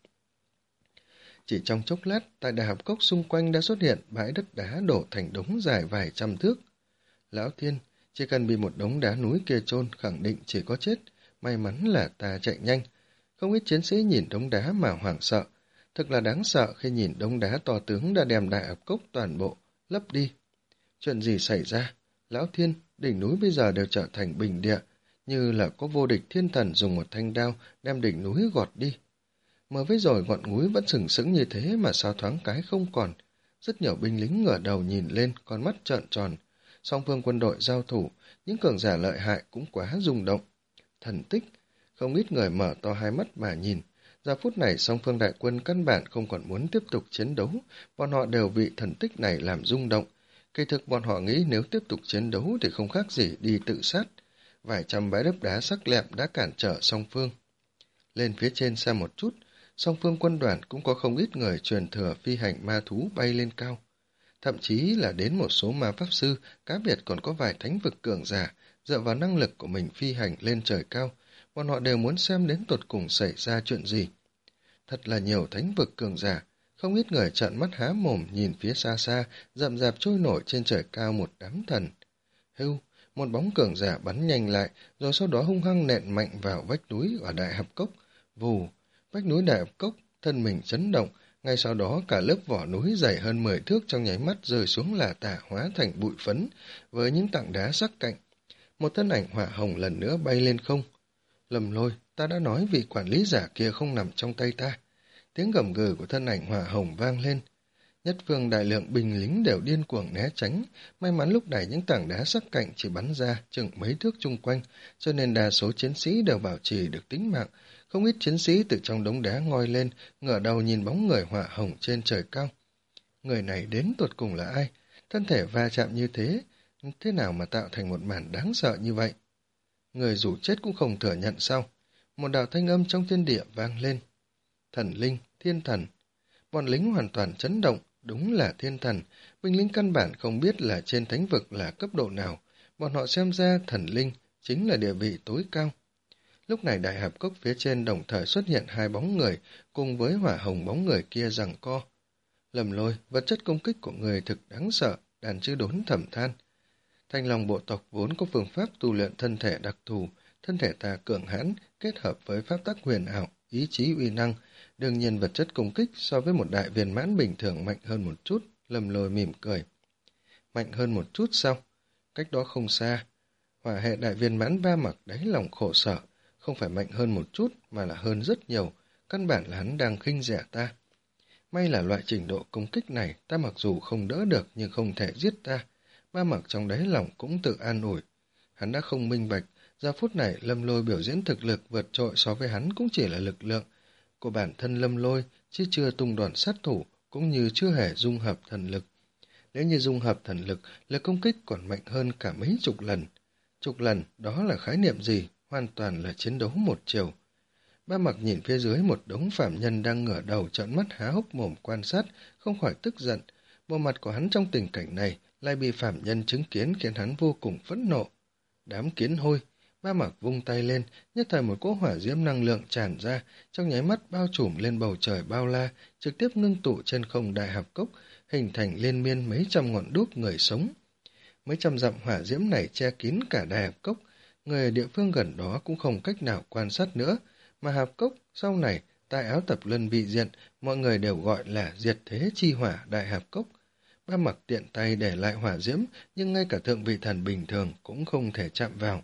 Chỉ trong chốc lát, tại Đại Hạp Cốc xung quanh đã xuất hiện bãi đất đá đổ thành đống dài vài trăm thước. Lão Thiên, chỉ cần bị một đống đá núi kia chôn khẳng định chỉ có chết, may mắn là ta chạy nhanh. Không ít chiến sĩ nhìn đống đá mà hoảng sợ. Thật là đáng sợ khi nhìn đống đá to tướng đã đem Đại Hạp Cốc toàn bộ lấp đi. Chuyện gì xảy ra? Lão Thiên, đỉnh núi bây giờ đều trở thành bình địa, như là có vô địch thiên thần dùng một thanh đao đem đỉnh núi gọt đi. Mới với rồi ngọn núi vẫn sừng sững như thế mà sao thoáng cái không còn. Rất nhiều binh lính ngửa đầu nhìn lên, con mắt trợn tròn. Song phương quân đội giao thủ, những cường giả lợi hại cũng quá rung động. Thần tích, không ít người mở to hai mắt mà nhìn. Giờ phút này song phương đại quân căn bản không còn muốn tiếp tục chiến đấu, bọn họ đều bị thần tích này làm rung động. Kỳ thực bọn họ nghĩ nếu tiếp tục chiến đấu thì không khác gì đi tự sát. Vài trăm bãi đất đá sắc lẹm đã cản trở song phương. Lên phía trên xa một chút, song phương quân đoàn cũng có không ít người truyền thừa phi hành ma thú bay lên cao. Thậm chí là đến một số ma pháp sư, cá biệt còn có vài thánh vực cường giả, dựa vào năng lực của mình phi hành lên trời cao, bọn họ đều muốn xem đến tột cùng xảy ra chuyện gì. Thật là nhiều thánh vực cường giả, không ít người trợn mắt há mồm nhìn phía xa xa, rậm rạp trôi nổi trên trời cao một đám thần. Hưu, một bóng cường giả bắn nhanh lại, rồi sau đó hung hăng nện mạnh vào vách núi ở Đại Hạp Cốc. Vù, vách núi Đại Hạp Cốc, thân mình chấn động, ngay sau đó cả lớp vỏ núi dày hơn mười thước trong nháy mắt rơi xuống là tả hóa thành bụi phấn, với những tảng đá sắc cạnh. Một thân ảnh hỏa hồng lần nữa bay lên không. Lầm Lôi, ta đã nói vị quản lý giả kia không nằm trong tay ta. Tiếng gầm gừ của thân ảnh hỏa hồng vang lên. Nhất phương đại lượng binh lính đều điên cuồng né tránh, may mắn lúc này những tảng đá sắc cạnh chỉ bắn ra chừng mấy thước chung quanh, cho nên đa số chiến sĩ đều bảo trì được tính mạng. Không ít chiến sĩ từ trong đống đá ngoi lên, ngửa đầu nhìn bóng người hỏa hồng trên trời cao. Người này đến tột cùng là ai? Thân thể va chạm như thế, thế nào mà tạo thành một màn đáng sợ như vậy? Người dù chết cũng không thừa nhận sao? Một đạo thanh âm trong thiên địa vang lên. Thần linh, thiên thần. Bọn lính hoàn toàn chấn động, đúng là thiên thần. Binh lính căn bản không biết là trên thánh vực là cấp độ nào. Bọn họ xem ra thần linh chính là địa vị tối cao. Lúc này Đại Hạp Cốc phía trên đồng thời xuất hiện hai bóng người, cùng với hỏa hồng bóng người kia giằng co. Lầm Lôi, vật chất công kích của người thực đáng sợ, đàn chư đốn thầm than. Thanh Long bộ tộc vốn có phương pháp tu luyện thân thể đặc thù, thân thể ta cường hãn, kết hợp với pháp tắc huyền ảo, ý chí uy năng, đương nhiên vật chất công kích so với một đại viên mãn bình thường mạnh hơn một chút. Lầm Lôi mỉm cười. Mạnh hơn một chút sao? Cách đó không xa. Hỏa hệ đại viên mãn Ba Mặc đáy lòng khổ sở, không phải mạnh hơn một chút mà là hơn rất nhiều, căn bản là hắn đang khinh rẻ ta. May là loại trình độ công kích này ta mặc dù không đỡ được nhưng không thể giết ta. Ba Mặc trong đáy lòng cũng tự an ủi. Hắn đã không minh bạch, giờ phút này Lâm Lôi biểu diễn thực lực vượt trội so với hắn cũng chỉ là lực lượng của bản thân Lâm Lôi, chứ chưa tung đòn sát thủ, cũng như chưa hề dung hợp thần lực. Nếu như dung hợp thần lực, lực công kích còn mạnh hơn cả mấy chục lần. Chục lần, đó là khái niệm gì? Hoàn toàn là chiến đấu một chiều. Ba Mặc nhìn phía dưới một đống phạm nhân đang ngửa đầu trợn mắt há hốc mồm quan sát, không khỏi tức giận. Bộ mặt của hắn trong tình cảnh này lại bị phạm nhân chứng kiến khiến hắn vô cùng phẫn nộ. Đám kiến hôi, Ba Mặc vung tay lên, nhất thời một cỗ hỏa diễm năng lượng tràn ra, trong nháy mắt bao trùm lên bầu trời bao la, trực tiếp ngưng tụ trên không đại hạp cốc, hình thành liên miên mấy trăm ngọn đuốc người sống. Mấy trăm dặm hỏa diễm này che kín cả đại hạp cốc, người địa phương gần đó cũng không cách nào quan sát nữa, mà hạp cốc sau này, tại áo tập luân vị diện, mọi người đều gọi là diệt thế chi hỏa đại hạp cốc. Ba Mặc tiện tay để lại hỏa diễm, nhưng ngay cả thượng vị thần bình thường cũng không thể chạm vào.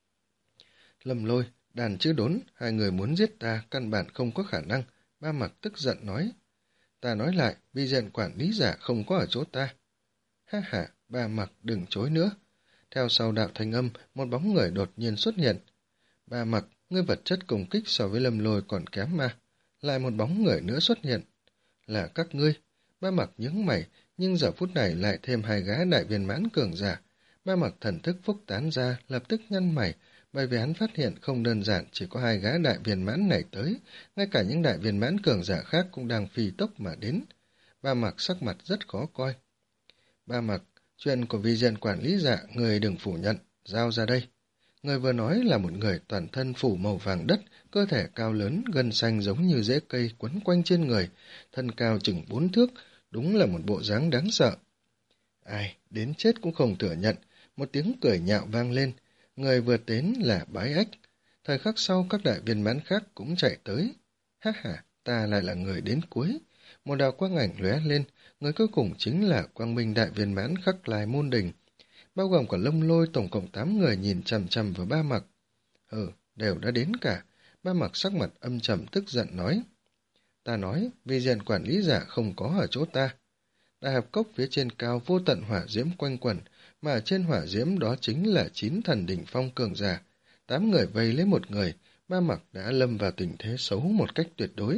Lâm Lôi, Đàn Chữ Đốn, hai người muốn giết ta, căn bản không có khả năng. Ba Mặc tức giận nói. Ta nói lại, vị diện quản lý giả không có ở chỗ ta. Ha ha, Ba Mặc đừng chối nữa. Theo sau đạo thanh âm, một bóng người đột nhiên xuất hiện. Ba Mặc, ngươi vật chất công kích so với Lâm Lôi còn kém mà. Lại một bóng người nữa xuất hiện. Là các ngươi. Ba Mặc nhướng mày, nhưng giờ phút này lại thêm hai gã đại viên mãn cường giả. Ba Mặc thần thức phúc tán ra, lập tức nhăn mày, bởi vì hắn phát hiện không đơn giản chỉ có hai gã đại viên mãn này tới, ngay cả những đại viên mãn cường giả khác cũng đang phi tốc mà đến. Ba Mặc sắc mặt rất khó coi. Ba Mặc, chuyện của vi diện quản lý giả, người đừng phủ nhận, giao ra đây. Người vừa nói là một người toàn thân phủ màu vàng đất, cơ thể cao lớn, gân xanh giống như rễ cây quấn quanh trên người, thân cao chừng bốn thước, đúng là một bộ dáng đáng sợ. Ai, đến chết cũng không thừa nhận, một tiếng cười nhạo vang lên, người vừa đến là Bái Ách. Thời khắc sau các đại viên mãn khác cũng chạy tới. Ha ha, ta lại là người đến cuối. Một đạo quang ảnh lóe lên, người cuối cùng chính là Quang Minh đại viên mãn Khắc Lai Môn Đình. Bao gồm cả Lâm Lôi, tổng cộng tám người nhìn chằm chằm vào Ba Mặc. Ừ, đều đã đến cả. Ba Mặc sắc mặt âm trầm tức giận nói. Ta nói, vi diện quản lý giả không có ở chỗ ta. Đại hạp cốc phía trên cao vô tận hỏa diễm quanh quẩn, mà ở trên hỏa diễm đó chính là chín thần đỉnh phong cường giả. Tám người vây lấy một người, Ba Mặc đã lâm vào tình thế xấu một cách tuyệt đối.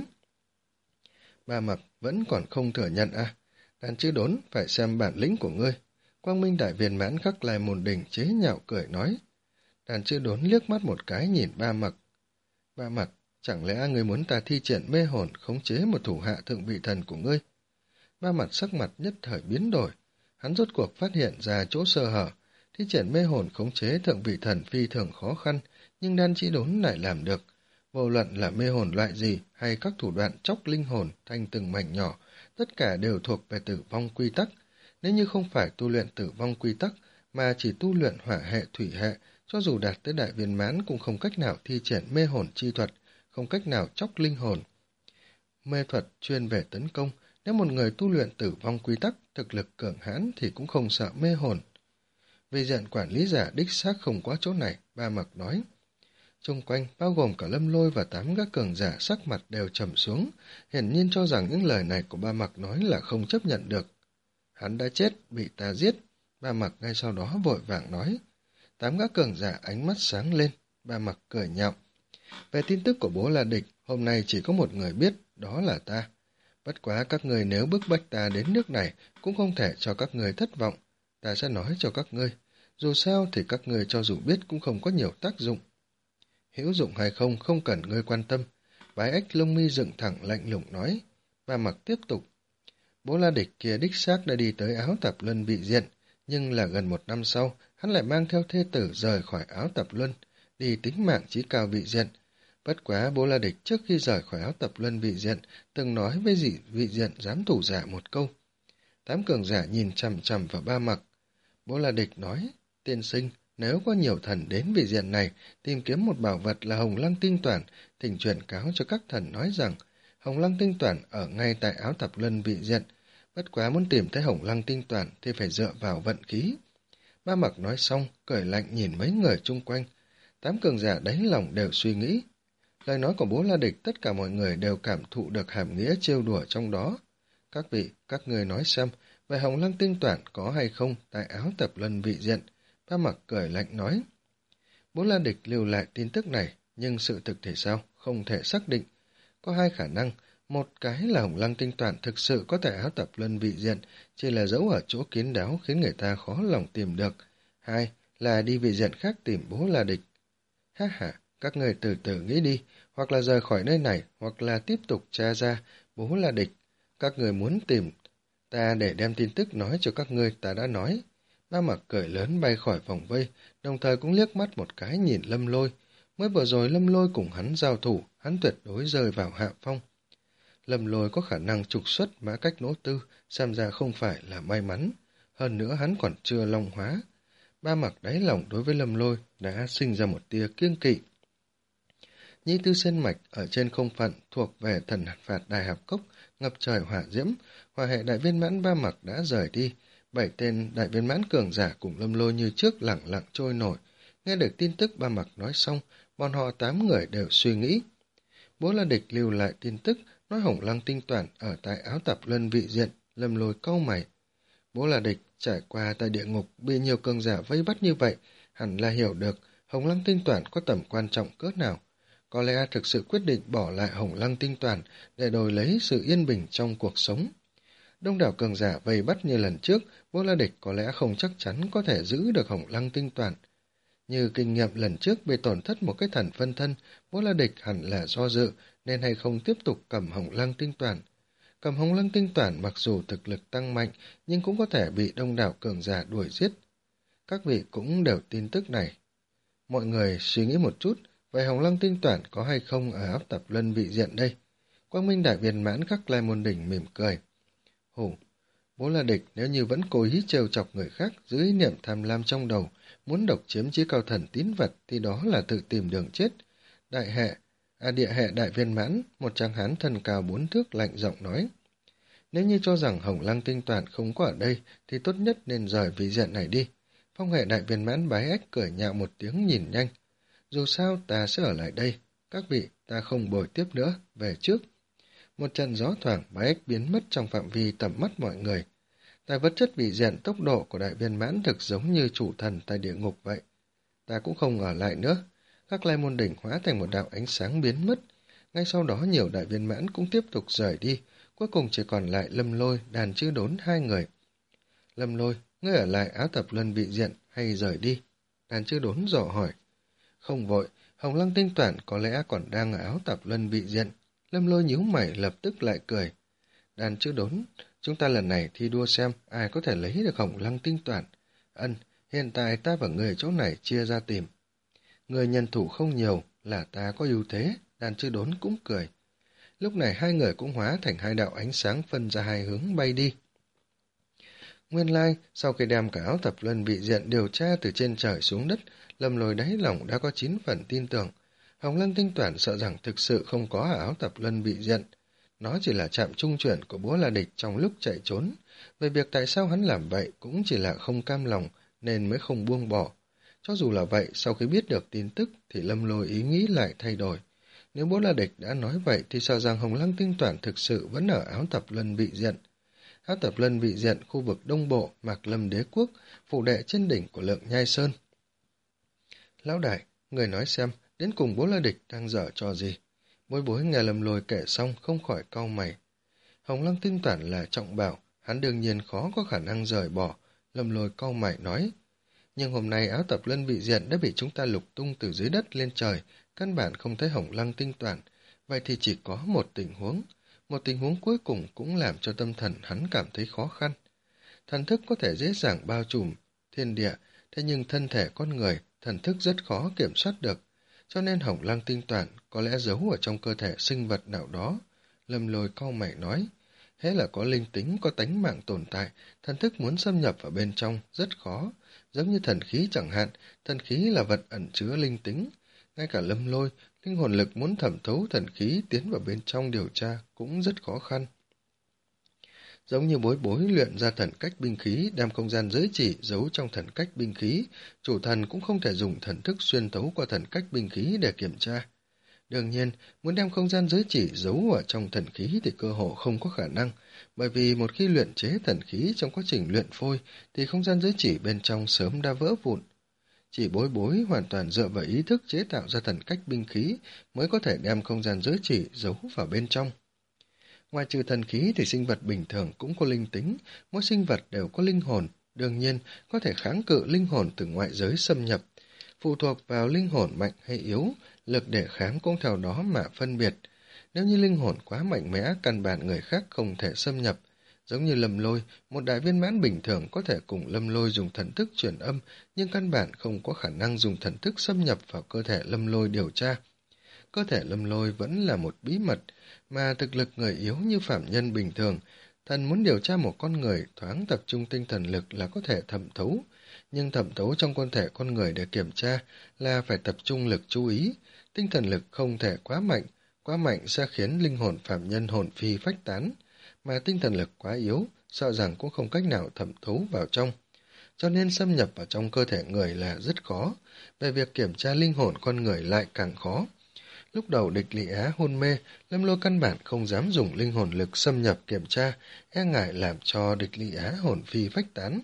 Ba Mặc vẫn còn không thừa nhận à? Đàn Chữ Đốn, phải xem bản lĩnh của ngươi. Quang Minh đại viên mãn Khắc Lai Môn Đình chế nhạo cười nói. Đàn Chữ Đốn liếc mắt một cái nhìn Ba Mặc. Ba Mặc, chẳng lẽ ngươi muốn ta thi triển mê hồn khống chế một thủ hạ thượng vị thần của ngươi? Ba Mặc sắc mặt nhất thời biến đổi. Hắn rốt cuộc phát hiện ra chỗ sơ hở. Thi triển mê hồn khống chế thượng vị thần phi thường khó khăn, nhưng Đan Chữ Đốn lại làm được. Vô luận là mê hồn loại gì hay các thủ đoạn chóc linh hồn thành từng mảnh nhỏ, tất cả đều thuộc về tử vong quy tắc. Nếu như không phải tu luyện tử vong quy tắc, mà chỉ tu luyện hỏa hệ thủy hệ, cho dù đạt tới đại viên mãn cũng không cách nào thi triển mê hồn chi thuật, không cách nào chóc linh hồn. Mê thuật chuyên về tấn công, nếu một người tu luyện tử vong quy tắc, thực lực cường hãn thì cũng không sợ mê hồn. Vi diện quản lý giả đích xác không có chỗ này, Ba Mặc nói. Xung quanh, bao gồm cả Lâm Lôi và tám gã cường giả sắc mặt đều trầm xuống, hiển nhiên cho rằng những lời này của Ba Mặc nói là không chấp nhận được. Hắn đã chết, bị ta giết. Ba Mặc ngay sau đó vội vàng nói. Tám gã cường giả ánh mắt sáng lên, Ba Mặc cười nhạo. Về tin tức của bố là địch, hôm nay chỉ có một người biết, đó là ta. Bất quá các người nếu bức bách ta đến nước này, cũng không thể cho các người thất vọng. Ta sẽ nói cho các ngươi. Dù sao thì các người cho dù biết cũng không có nhiều tác dụng. Hữu dụng hay không, không cần ngươi quan tâm. Bái Ách lông mi dựng thẳng lạnh lùng nói. Ba Mặc tiếp tục. Bố La Địch kia đích xác đã đi tới áo tạp luân vị diện, nhưng là gần một năm sau, hắn lại mang theo thê tử rời khỏi áo tạp luân, đi tính mạng chí cao vị diện. Bất quá Bố La Địch trước khi rời khỏi áo tạp luân vị diện, từng nói với dị vị diện giám thủ giả một câu. Tám cường giả nhìn chằm chằm vào Ba Mặc. Bố La Địch nói, tiên sinh, nếu có nhiều thần đến vị diện này, tìm kiếm một bảo vật là Hồng Lăng Tinh Toản, thỉnh truyền cáo cho các thần nói rằng, Hồng Lăng Tinh Toản ở ngay tại áo tạp luân vị diện. Bất quá muốn tìm thấy Hồng Lăng Tinh Toản thì phải dựa vào vận khí. Ba Mặc nói xong, cười lạnh nhìn mấy người chung quanh. Tám cường giả đáy lòng đều suy nghĩ. Lời nói của Bố La Địch tất cả mọi người đều cảm thụ được hàm nghĩa trêu đùa trong đó. Các vị, các người nói xem, về Hồng Lăng Tinh Toản có hay không tại áo tạp luân vị diện? Ba Mặc cười lạnh nói. Bố La Địch lưu lại tin tức này, nhưng sự thực thì sao? Không thể xác định. Có hai khả năng. Một cái là Hồng Lăng Tinh Toản thực sự có tại áo tạp luân vị diện, chỉ là giấu ở chỗ kín đáo khiến người ta khó lòng tìm được. Hai là đi vị diện khác tìm Bố La Địch. Ha ha, các người từ từ nghĩ đi, hoặc là rời khỏi nơi này, hoặc là tiếp tục tra ra Bố La Địch. Các người muốn tìm ta để đem tin tức nói cho các ngươi, ta đã nói. Ba Mặc cười lớn bay khỏi vòng vây, đồng thời cũng liếc mắt một cái nhìn Lâm Lôi. Mới vừa rồi Lâm Lôi cùng hắn giao thủ, hắn tuyệt đối rơi vào hạ phong. Lâm Lôi có khả năng trục xuất mã cách nỗ tư, xem ra không phải là may mắn. Hơn nữa hắn còn chưa long hóa. Ba Mặc đáy lòng đối với Lâm Lôi đã sinh ra một tia kiêng kỵ. Nhĩ tư sen mạch ở trên không phận thuộc về thần phạt Đại Hạp Cốc, ngập trời hỏa diễm, hỏa hệ đại viên mãn Ba Mặc đã rời đi. Bảy tên đại viên mãn cường giả cùng Lâm Lôi như trước lẳng lặng trôi nổi. Nghe được tin tức Ba Mặc nói xong, bọn họ tám người đều suy nghĩ. Bố La Địch lưu lại tin tức, nói Hồng Lăng tinh toàn ở tại áo tạp luân vị diện. Lâm Lôi cau mày. Bố La Địch trải qua tại địa ngục bị nhiều cường giả vây bắt như vậy, hẳn là hiểu được Hồng Lăng tinh toàn có tầm quan trọng cỡ nào. Có lẽ thực sự quyết định bỏ lại Hồng Lăng tinh toàn để đổi lấy sự yên bình trong cuộc sống. Đông đảo cường giả vây bắt như lần trước, Bố La Địch có lẽ không chắc chắn có thể giữ được Hồng Lăng tinh toàn. Như kinh nghiệm lần trước bị tổn thất một cái thần phân thân, Bố La Địch hẳn là do dự nên hay không tiếp tục cầm Hồng Lăng tinh toàn. Cầm Hồng Lăng tinh toàn mặc dù thực lực tăng mạnh nhưng cũng có thể bị đông đảo cường giả đuổi giết. Các vị cũng đều tin tức này. Mọi người suy nghĩ một chút, vậy Hồng Lăng tinh toàn có hay không ở áp tập luân vị diện đây? Quang Minh đại viên mãn Khắc Lai Môn Đỉnh mỉm cười. Hủ, Bố La Địch nếu như vẫn cố ý trêu chọc người khác dưới ý niệm tham lam trong đầu, muốn độc chiếm chí cao thần tín vật thì đó là tự tìm đường chết. Đại hệ, à địa hệ đại viên mãn, một tráng hán thân cao bốn thước lạnh giọng nói. Nếu như cho rằng Hồng Lăng tinh toàn không có ở đây thì tốt nhất nên rời vị diện này đi. Phong hệ đại viên mãn Bái Ách cười nhạo một tiếng nhìn nhanh. Dù sao ta sẽ ở lại đây, các vị ta không bồi tiếp nữa, về trước. Một trận gió thoảng Bái Ách biến mất trong phạm vi tầm mắt mọi người. Tại vật chất vị diện tốc độ của đại viên mãn thực giống như chủ thần tại địa ngục vậy. Ta cũng không ở lại nữa. Các Lai Môn Đỉnh hóa thành một đạo ánh sáng biến mất. Ngay sau đó nhiều đại viên mãn cũng tiếp tục rời đi. Cuối cùng chỉ còn lại Lâm Lôi, Đàn Chư Đốn hai người. Lâm Lôi, ngươi ở lại áo tập luân vị diện hay rời đi? Đàn Chư Đốn dò hỏi. Không vội, Hồng Lăng tinh toàn có lẽ còn đang ở áo tập luân vị diện. Lâm Lôi nhíu mày lập tức lại cười. Đàn Chư Đốn, chúng ta lần này thi đua xem ai có thể lấy được Hồng Lăng tinh toàn. Ân, hiện tại ta và người chỗ này chia ra tìm. Người nhân thủ không nhiều, là ta có ưu thế, Đàn Chư Đốn cũng cười. Lúc này hai người cũng hóa thành hai đạo ánh sáng phân ra hai hướng bay đi. Nguyên lai, sau khi đem cả áo tập luân vị diện điều tra từ trên trời xuống đất, Lâm Lôi đáy lòng đã có chín phần tin tưởng. Hồng Lăng tinh toàn sợ rằng thực sự không có ở áo tập luân vị diện. Nó chỉ là trạm trung chuyển của Bố La Địch trong lúc chạy trốn. Về việc tại sao hắn làm vậy cũng chỉ là không cam lòng nên mới không buông bỏ. Cho dù là vậy, sau khi biết được tin tức thì Lâm Lôi ý nghĩ lại thay đổi. Nếu Bố La Địch đã nói vậy thì sợ rằng Hồng Lăng tinh toàn thực sự vẫn ở áo tập luân vị diện. Áo tập luân vị diện khu vực Đông Bộ, Mạc Lâm Đế Quốc, phủ đệ trên đỉnh của Lượng Nhai Sơn. Lão đại, người nói xem, đến cùng Bố La Địch đang dở trò gì? Bối bối nghe Lâm Lôi kể xong không khỏi cau mày. Hồng Lăng tinh toàn là trọng bảo, hắn đương nhiên khó có khả năng rời bỏ. Lâm Lôi cau mày nói. Nhưng hôm nay áo tập luân vị diện đã bị chúng ta lục tung từ dưới đất lên trời, căn bản không thấy Hồng Lăng tinh toàn. Vậy thì chỉ có một tình huống. Một tình huống cuối cùng cũng làm cho tâm thần hắn cảm thấy khó khăn. Thần thức có thể dễ dàng bao trùm thiên địa, thế nhưng thân thể con người, thần thức rất khó kiểm soát được. Cho nên Hồng Lăng tinh toàn có lẽ giấu ở trong cơ thể sinh vật nào đó. Lâm Lôi cau mày nói, hễ là có linh tính, có tánh mạng tồn tại, thần thức muốn xâm nhập vào bên trong rất khó. Giống như thần khí chẳng hạn, thần khí là vật ẩn chứa linh tính. Ngay cả Lâm Lôi, linh hồn lực muốn thẩm thấu thần khí tiến vào bên trong điều tra cũng rất khó khăn. Giống như bối bối luyện ra thần cách binh khí, đem không gian giới chỉ giấu trong thần cách binh khí, chủ thần cũng không thể dùng thần thức xuyên thấu qua thần cách binh khí để kiểm tra. Đương nhiên, muốn đem không gian giới chỉ giấu ở trong thần khí thì cơ hội không có khả năng, bởi vì một khi luyện chế thần khí trong quá trình luyện phôi thì không gian giới chỉ bên trong sớm đã vỡ vụn. Chỉ bối bối hoàn toàn dựa vào ý thức chế tạo ra thần cách binh khí mới có thể đem không gian giới chỉ giấu vào bên trong. Ngoài trừ thần khí thì sinh vật bình thường cũng có linh tính, mỗi sinh vật đều có linh hồn, đương nhiên có thể kháng cự linh hồn từ ngoại giới xâm nhập. Phụ thuộc vào linh hồn mạnh hay yếu, lực đề kháng cũng theo đó mà phân biệt. Nếu như linh hồn quá mạnh mẽ, căn bản người khác không thể xâm nhập. Giống như Lâm Lôi, một đại viên mãn bình thường có thể cùng Lâm Lôi dùng thần thức truyền âm, nhưng căn bản không có khả năng dùng thần thức xâm nhập vào cơ thể Lâm Lôi điều tra. Cơ thể Lâm Lôi vẫn là một bí mật, mà thực lực người yếu như phạm nhân bình thường, thần muốn điều tra một con người thoáng tập trung tinh thần lực là có thể thẩm thấu, nhưng thẩm thấu trong cơ thể con người để kiểm tra là phải tập trung lực chú ý, tinh thần lực không thể quá mạnh, quá mạnh sẽ khiến linh hồn phạm nhân hồn phi phách tán, mà tinh thần lực quá yếu, sợ rằng cũng không cách nào thẩm thấu vào trong. Cho nên xâm nhập vào trong cơ thể người là rất khó, về việc kiểm tra linh hồn con người lại càng khó. Lúc đầu địch Lị Á hôn mê, Lâm Lôi căn bản không dám dùng linh hồn lực xâm nhập kiểm tra, e ngại làm cho địch Lị Á hồn phi phách tán.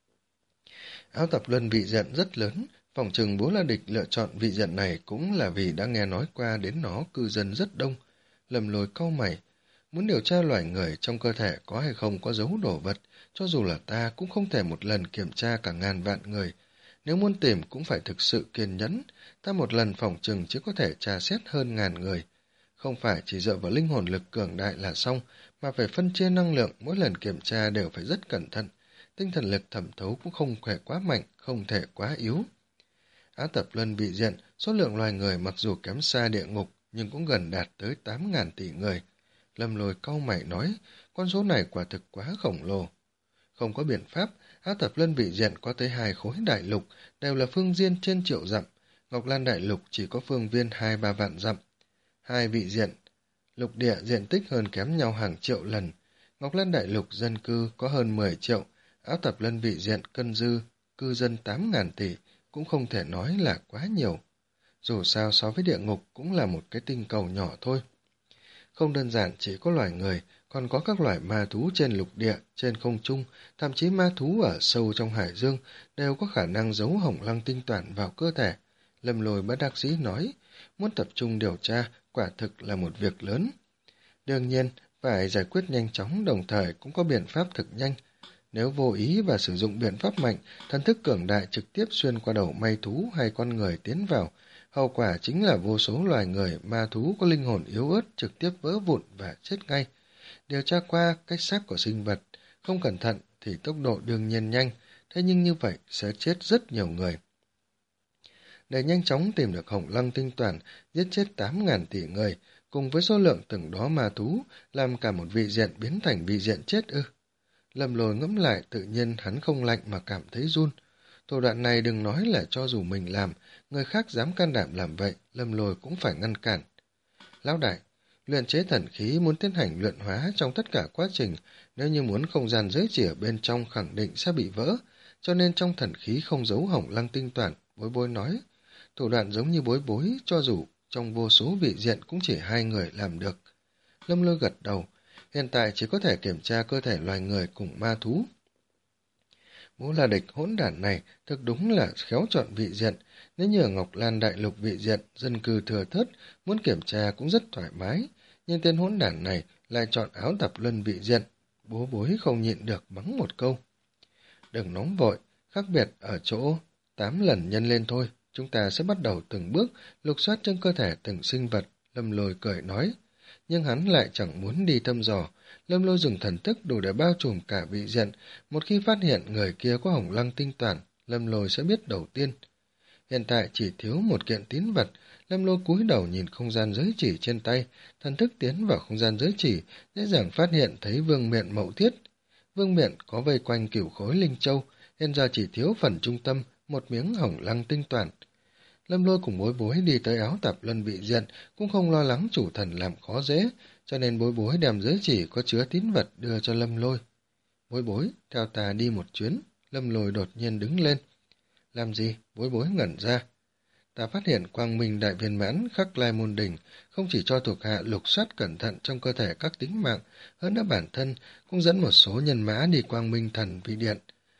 Áo tập luân vị diện rất lớn, phòng trừng bố la địch lựa chọn vị diện này cũng là vì đã nghe nói qua đến nó cư dân rất đông. Lâm Lôi cau mày, muốn điều tra loài người trong cơ thể có hay không có dấu đồ vật, cho dù là ta cũng không thể một lần kiểm tra cả ngàn vạn người. Nếu muốn tìm cũng phải thực sự kiên nhẫn, ta một lần phòng trừng chỉ có thể tra xét hơn ngàn người. Không phải chỉ dựa vào linh hồn lực cường đại là xong, mà phải phân chia năng lượng, mỗi lần kiểm tra đều phải rất cẩn thận. Tinh thần lực thẩm thấu cũng không thể quá mạnh, không thể quá yếu. Á tập luân vị diện, số lượng loài người mặc dù kém xa địa ngục, nhưng cũng gần đạt tới tám ngàn tỷ người. Lâm Lôi cau mày nói, con số này quả thực quá khổng lồ. Không có biện pháp, Á tập luân vị diện có tới hai khối đại lục, đều là phương viên trên triệu dặm. Ngọc Lan đại lục chỉ có phương viên hai ba vạn dặm. Hai vị diện, lục địa diện tích hơn kém nhau hàng triệu lần. Ngọc Lan đại lục dân cư có hơn mười triệu, Áo tập luân vị diện cân dư, cư dân tám ngàn tỷ, cũng không thể nói là quá nhiều. Dù sao so với địa ngục cũng là một cái tinh cầu nhỏ thôi. Không đơn giản chỉ có loài người, còn có các loài ma thú trên lục địa, trên không trung, thậm chí ma thú ở sâu trong hải dương đều có khả năng giấu hồng lăng tinh toàn vào cơ thể. Lâm Lôi bất đắc dĩ nói, muốn tập trung điều tra quả thực là một việc lớn. Đương nhiên, phải giải quyết nhanh chóng đồng thời cũng có biện pháp thực nhanh. Nếu vô ý và sử dụng biện pháp mạnh, thần thức cường đại trực tiếp xuyên qua đầu may thú hay con người tiến vào, hậu quả chính là vô số loài người, ma thú có linh hồn yếu ớt trực tiếp vỡ vụn và chết ngay. Điều tra qua cách xác của sinh vật, không cẩn thận thì tốc độ đương nhiên nhanh, thế nhưng như vậy sẽ chết rất nhiều người. Để nhanh chóng tìm được hồng lăng tinh toàn, giết chết tám ngàn tỷ người, cùng với số lượng từng đó ma thú, làm cả một vị diện biến thành vị diện chết ư. Lâm Lôi ngẫm lại, tự nhiên hắn không lạnh mà cảm thấy run. Thủ đoạn này đừng nói là cho dù mình làm, người khác dám can đảm làm vậy, Lâm Lôi cũng phải ngăn cản. Lão đại, luyện chế thần khí muốn tiến hành luyện hóa trong tất cả quá trình, nếu như muốn không gian giới chỉ ở bên trong khẳng định sẽ bị vỡ, cho nên trong thần khí không giấu hồng lăng tinh toàn, Bối Bối nói. Thủ đoạn giống như Bối Bối, cho dù trong vô số vị diện cũng chỉ hai người làm được. Lâm Lôi gật đầu, hiện tại chỉ có thể kiểm tra cơ thể loài người cùng ma thú. Bố là địch hỗn đản này thực đúng là khéo chọn vị diện, nếu như ở Ngọc Lan đại lục vị diện, dân cư thừa thớt, muốn kiểm tra cũng rất thoải mái, nhưng tên hỗn đản này lại chọn áo tập luân vị diện. Bố Bối không nhịn được mắng một câu. Đừng nóng vội, khác biệt ở chỗ tám lần nhân lên thôi, chúng ta sẽ bắt đầu từng bước lục soát trong cơ thể từng sinh vật, Lâm Lôi cười nói. Nhưng hắn lại chẳng muốn đi thăm dò. Lâm Lôi dùng thần thức đủ để bao trùm cả vị diện, một khi phát hiện người kia có hồng lăng tinh toàn, Lâm Lôi sẽ biết đầu tiên. Hiện tại chỉ thiếu một kiện tín vật, Lâm Lôi cúi đầu nhìn không gian giới chỉ trên tay, thần thức tiến vào không gian giới chỉ, dễ dàng phát hiện thấy vương miện mậu thiết. Vương miện có vây quanh cửu khối linh châu, hiện giờ chỉ thiếu phần trung tâm, một miếng hồng lăng tinh toàn. Lâm Lôi cùng Bối Bối đi tới áo tạp luân vị diện, cũng không lo lắng chủ thần làm khó dễ, cho nên Bối Bối đem giới chỉ có chứa tín vật đưa cho Lâm Lôi. Bối Bối, theo ta đi một chuyến. Lâm Lôi đột nhiên đứng lên. Làm gì? Bối Bối ngẩn ra. Ta phát hiện quang minh đại viên mãn khắc lai môn đỉnh, không chỉ cho thuộc hạ lục soát cẩn thận trong cơ thể các tính mạng, hơn nữa bản thân cũng dẫn một số nhân mã đi quang minh thần vi điện.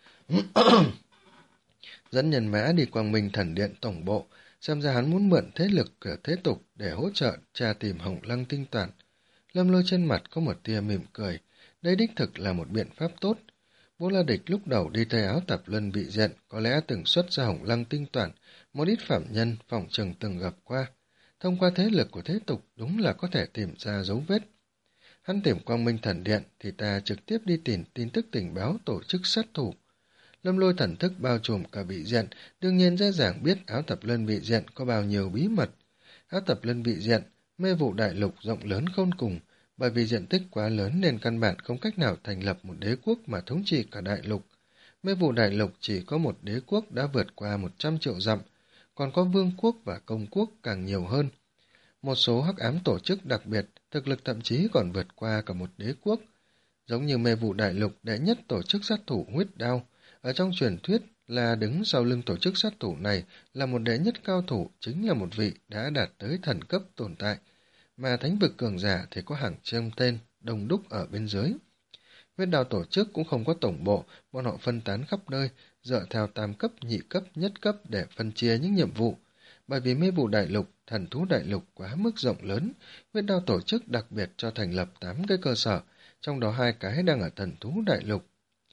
Dẫn nhân mã đi quang minh thần điện tổng bộ, xem ra hắn muốn mượn thế lực của thế tục để hỗ trợ tra tìm hồng lăng tinh toàn. Lâm Lôi trên mặt có một tia mỉm cười, đây đích thực là một biện pháp tốt. Bố La Địch lúc đầu đi tay áo tạp luân vị diện, có lẽ từng xuất ra hồng lăng tinh toàn, một ít phạm nhân phòng trừng từng gặp qua. Thông qua thế lực của thế tục đúng là có thể tìm ra dấu vết. Hắn tìm Quang Minh Thần Điện thì ta trực tiếp đi tìm tin tức tình báo tổ chức sát thủ. Lâm Lôi thần thức bao trùm cả vị diện, đương nhiên dễ dàng biết áo tập lân vị diện có bao nhiêu bí mật. Áo tập lân vị diện, mê vụ đại lục rộng lớn khôn cùng, bởi vì diện tích quá lớn nên căn bản không cách nào thành lập một đế quốc mà thống trị cả đại lục. Mê vụ đại lục chỉ có một đế quốc đã vượt qua một trăm triệu dặm, còn có vương quốc và công quốc càng nhiều hơn. Một số hắc ám tổ chức đặc biệt, thực lực thậm chí còn vượt qua cả một đế quốc. Giống như mê vụ đại lục đệ nhất tổ chức sát thủ huyết đao, ở trong truyền thuyết là đứng sau lưng tổ chức sát thủ này là một đệ nhất cao thủ, chính là một vị đã đạt tới thần cấp tồn tại, mà thánh vực cường giả thì có hàng trăm tên đông đúc ở bên dưới. Huyết đao tổ chức cũng không có tổng bộ, bọn họ phân tán khắp nơi, dựa theo tam cấp, nhị cấp, nhất cấp để phân chia những nhiệm vụ. Bởi vì mê vụ đại lục, thần thú đại lục quá mức rộng lớn, huyết đao tổ chức đặc biệt cho thành lập tám cái cơ sở, trong đó hai cái đang ở thần thú đại lục.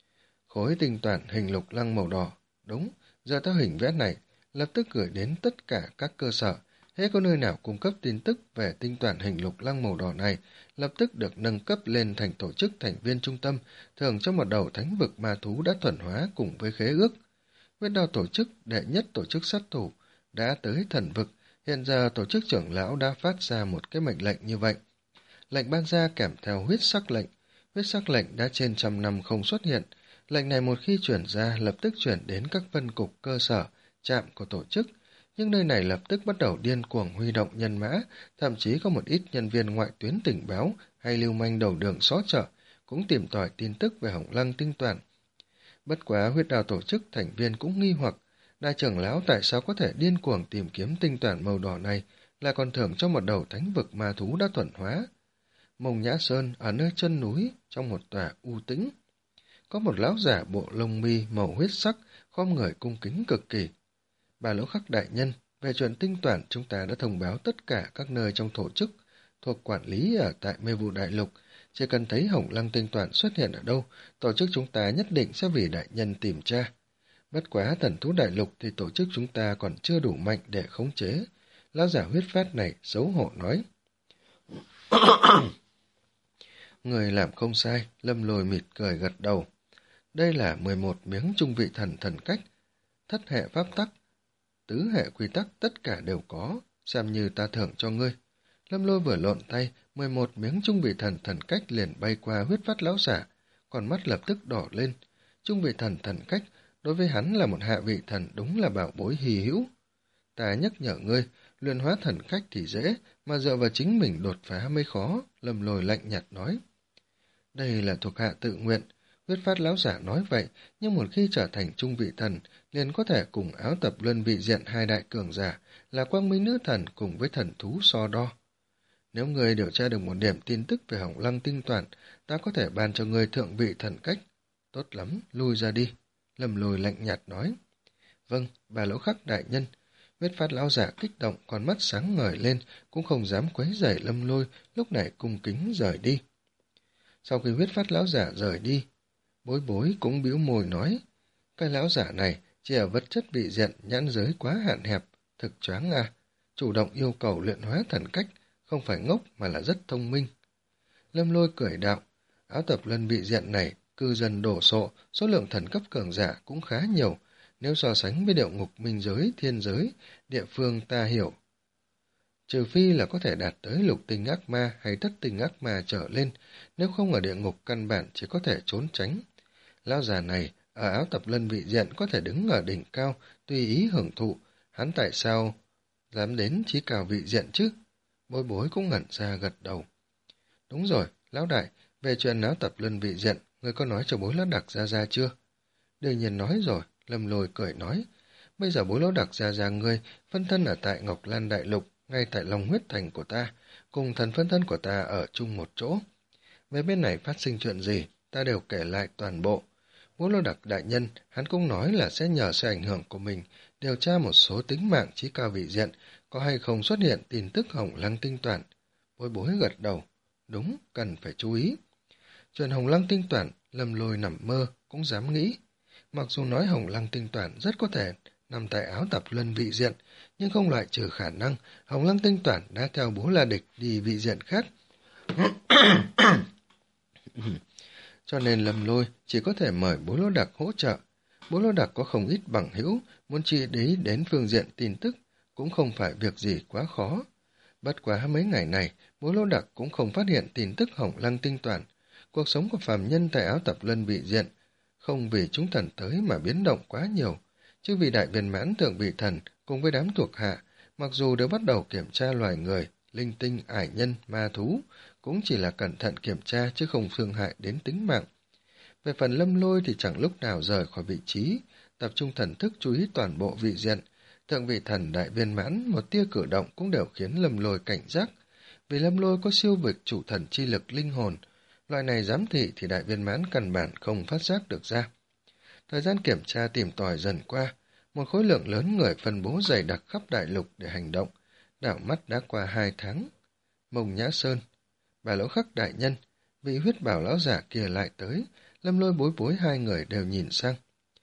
Khối tinh toàn hình lục lăng màu đỏ, đúng, giờ theo hình vẽ này, lập tức gửi đến tất cả các cơ sở. Hễ có nơi nào cung cấp tin tức về tinh toàn hình lục lăng màu đỏ này, lập tức được nâng cấp lên thành tổ chức thành viên trung tâm, thường trong một đầu thánh vực ma thú đã thuần hóa cùng với khế ước. Huyết đao tổ chức, đệ nhất tổ chức sát thủ, đã tới thần vực, hiện giờ tổ chức trưởng lão đã phát ra một cái mệnh lệnh như vậy. Lệnh ban ra kèm theo huyết sắc lệnh, huyết sắc lệnh đã trên trăm năm không xuất hiện. Lệnh này một khi chuyển ra lập tức chuyển đến các phân cục cơ sở, trạm của tổ chức, nhưng nơi này lập tức bắt đầu điên cuồng huy động nhân mã, thậm chí có một ít nhân viên ngoại tuyến tình báo hay lưu manh đầu đường xó chợ cũng tìm tòi tin tức về Hồng Lăng tinh toàn. Bất quá huyết đao tổ chức thành viên cũng nghi hoặc, đại trưởng lão tại sao có thể điên cuồng tìm kiếm tinh toàn màu đỏ này, là còn thưởng cho một đầu thánh vực ma thú đã thuần hóa. Mông Nhã Sơn ở nơi chân núi, trong một tòa u tĩnh, có một lão giả bộ lông mi màu huyết sắc, khom người cung kính cực kỳ. Bà Lỗ Khắc đại nhân, về chuyện tinh toàn chúng ta đã thông báo tất cả các nơi trong tổ chức thuộc quản lý ở tại mê vụ đại lục. Chỉ cần thấy Hồng Lăng tinh toàn xuất hiện ở đâu, tổ chức chúng ta nhất định sẽ vì đại nhân tìm tra. Bất quá thần thú đại lục thì tổ chức chúng ta còn chưa đủ mạnh để khống chế. Lão giả huyết phát này xấu hổ nói. Người làm không sai, Lâm Lôi mịt cười gật đầu. Đây là mười một miếng trung vị thần thần cách, thất hệ pháp tắc, tứ hệ quy tắc tất cả đều có, xem như ta thưởng cho ngươi. Lâm Lôi vừa lộn tay, mười một miếng trung vị thần thần cách liền bay qua huyết phát lão giả, còn mắt lập tức đỏ lên. Trung vị thần thần cách, đối với hắn là một hạ vị thần đúng là bảo bối hy hữu. Ta nhắc nhở ngươi, luyện hóa thần cách thì dễ, mà dựa vào chính mình đột phá mới khó, Lâm Lôi lạnh nhạt nói. Đây là thuộc hạ tự nguyện, huyết phát lão giả nói vậy, nhưng một khi trở thành trung vị thần, liền có thể cùng áo tập luân vị diện hai đại cường giả, là quang minh nữ thần cùng với thần thú so đo. Nếu người điều tra được một điểm tin tức về Hồng Lăng tinh toàn, ta có thể ban cho người thượng vị thần cách. Tốt lắm, lui ra đi, Lâm Lôi lạnh nhạt nói. Vâng, bà Lỗ Khắc đại nhân. Huyết phát lão giả kích động, con mắt sáng ngời lên, cũng không dám quấy rầy Lâm Lôi, lúc này cung kính rời đi. Sau khi huyết phát lão giả rời đi, Bối Bối cũng bĩu môi nói, cái lão giả này chỉ ở vật chất vị diện, nhãn giới quá hạn hẹp, thực choáng à, chủ động yêu cầu luyện hóa thần cách, không phải ngốc mà là rất thông minh. Lâm Lôi cười đạo, áo tập luân vị diện này, cư dân đổ sộ, số lượng thần cấp cường giả cũng khá nhiều, nếu so sánh với địa ngục minh giới, thiên giới, địa phương ta hiểu. Trừ phi là có thể đạt tới lục tinh ác ma hay thất tinh ác ma trở lên, nếu không ở địa ngục căn bản chỉ có thể trốn tránh. Lão già này, ở áo tập lân vị diện có thể đứng ở đỉnh cao, tùy ý hưởng thụ, hắn tại sao dám đến chí cao vị diện chứ? Bối Bối cũng ngẩn ra gật đầu. Đúng rồi, lão đại, về chuyện áo tập lân vị diện, người có nói cho Bối Lão Đặc ra ra chưa? Đương nhiên nói rồi, Lâm Lôi cười nói. Bây giờ Bối Lão Đặc ra ra ngươi, phân thân ở tại Ngọc Lan Đại Lục, ngay tại lòng huyết thành của ta, cùng thần phân thân của ta ở chung một chỗ. Về bên này phát sinh chuyện gì, ta đều kể lại toàn bộ. Bối Lão Đặc đại nhân, hắn cũng nói là sẽ nhờ sự ảnh hưởng của mình, điều tra một số tính mạng chí cao vị diện, có hay không xuất hiện tin tức Hồng Lăng tinh toàn. Bối Bối gật đầu. Đúng, cần phải chú ý. Chuyện Hồng Lăng tinh toàn, Lâm Lôi nằm mơ, cũng dám nghĩ. Mặc dù nói Hồng Lăng tinh toàn rất có thể nằm tại áo tập luân vị diện, nhưng không loại trừ khả năng Hồng Lăng tinh toàn đã theo Bố La Địch đi vị diện khác. Cho nên Lâm Lôi chỉ có thể mời Bố Lỗ Đặc hỗ trợ. Bố Lỗ Đặc có không ít bằng hữu, muốn chi ý đến phương diện tin tức, cũng không phải việc gì quá khó. Bất quá mấy ngày này, Bố Lỗ Đặc cũng không phát hiện tin tức Hồng Lăng tinh toàn. Cuộc sống của phàm nhân tại Áo Tập Lân vị diện, không vì chúng thần tới mà biến động quá nhiều, chứ vì đại viên mãn thượng vị thần cùng với đám thuộc hạ, mặc dù đều bắt đầu kiểm tra loài người, linh tinh, ải nhân, ma thú, cũng chỉ là cẩn thận kiểm tra chứ không phương hại đến tính mạng. Về phần Lâm Lôi thì chẳng lúc nào rời khỏi vị trí, tập trung thần thức chú ý toàn bộ vị diện. Thượng vị thần đại viên mãn, một tia cử động cũng đều khiến Lâm Lôi cảnh giác. Vì Lâm Lôi có siêu vực chủ thần chi lực linh hồn, loại này giám thị thì đại viên mãn căn bản không phát giác được ra. Thời gian kiểm tra tìm tòi dần qua, một khối lượng lớn người phân bố dày đặc khắp đại lục để hành động, đảo mắt đã qua hai tháng. Mông Nhã Sơn, Bà Lỗ Khắc đại nhân, vị huyết bảo lão giả kia lại tới, Lâm Lôi Bối Bối hai người đều nhìn sang.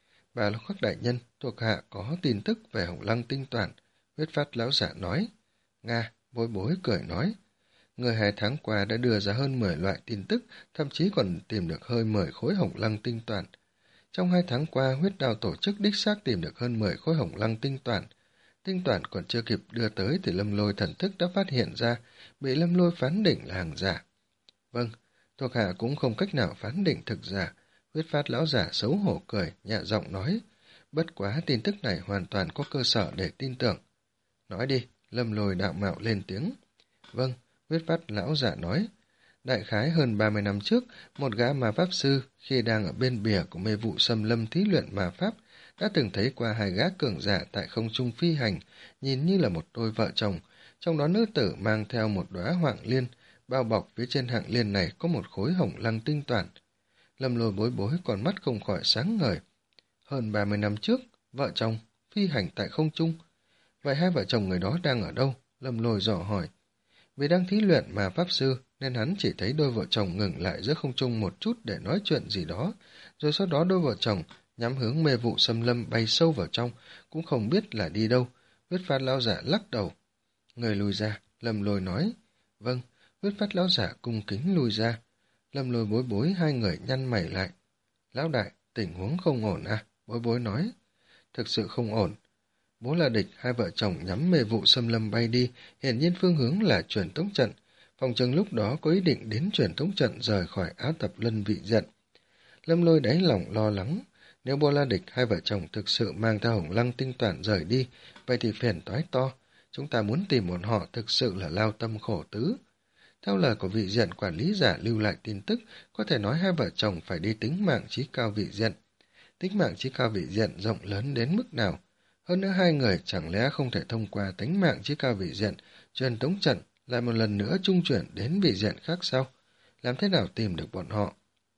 Bà Lỗ Khắc đại nhân, thuộc hạ có tin tức về Hồng Lăng tinh toàn, huyết phát lão giả nói. Nga, Bối Bối cười nói. Người hai tháng qua đã đưa ra hơn mười loại tin tức, thậm chí còn tìm được hơn mười khối Hồng Lăng tinh toàn. Trong hai tháng qua, huyết đao tổ chức đích xác tìm được hơn mười khối Hồng Lăng tinh toàn. Tinh toàn còn chưa kịp đưa tới thì Lâm Lôi thần thức đã phát hiện ra, bị Lâm Lôi phán định là hàng giả. Vâng, thuộc hạ cũng không cách nào phán định thực giả. Huyết phát lão giả xấu hổ cười, nhẹ giọng nói. Bất quá tin tức này hoàn toàn có cơ sở để tin tưởng. Nói đi, Lâm Lôi đạo mạo lên tiếng. Vâng, huyết phát lão giả nói. Đại khái hơn ba mươi năm trước, một gã ma pháp sư khi đang ở bên bìa của mê vụ xâm lâm thí luyện ma pháp đã từng thấy qua hai gã cường giả tại không trung phi hành, nhìn như là một đôi vợ chồng, trong đó nữ tử mang theo một đóa hoàng liên, bao bọc phía trên hạng liên này có một khối Hồng Lăng tinh toàn. Lâm Lôi Bối Bối còn mắt không khỏi sáng ngời. Hơn ba mươi năm trước, vợ chồng phi hành tại không trung. Vậy hai vợ chồng người đó đang ở đâu? Lâm Lôi dò hỏi. Vì đang thí luyện mà pháp sư, nên hắn chỉ thấy đôi vợ chồng ngừng lại giữa không trung một chút để nói chuyện gì đó, rồi sau đó đôi vợ chồng nhắm hướng mê vụ xâm lâm bay sâu vào trong, cũng không biết là đi đâu. Huyết phát lão giả lắc đầu. Người lùi ra, Lâm Lôi nói. Vâng, huyết phát lão giả cung kính lùi ra. Lâm Lôi Bối Bối hai người nhăn mày lại. Lão đại, tình huống không ổn à? Bối Bối nói. Thực sự không ổn. Bố là địch, hai vợ chồng nhắm mê vụ xâm lâm bay đi, hiển nhiên phương hướng là truyền tống trận. Phòng trừng lúc đó có ý định đến truyền tống trận rời khỏi Áo Tập Lân vị diện. Lâm Lôi đáy lòng lo lắng. Nếu Bố La Địch hai vợ chồng thực sự mang theo Hồng Lăng tinh toàn rời đi, vậy thì phiền toái to. Chúng ta muốn tìm một họ thực sự là lao tâm khổ tứ. Theo lời của vị diện quản lý giả lưu lại tin tức, có thể nói hai vợ chồng phải đi tính mạng chí cao vị diện. Tính mạng chí cao vị diện rộng lớn đến mức nào? Hơn nữa hai người chẳng lẽ không thể thông qua tính mạng chí cao vị diện, truyền tống trận, lại một lần nữa trung chuyển đến vị diện khác sao? Làm thế nào tìm được bọn họ?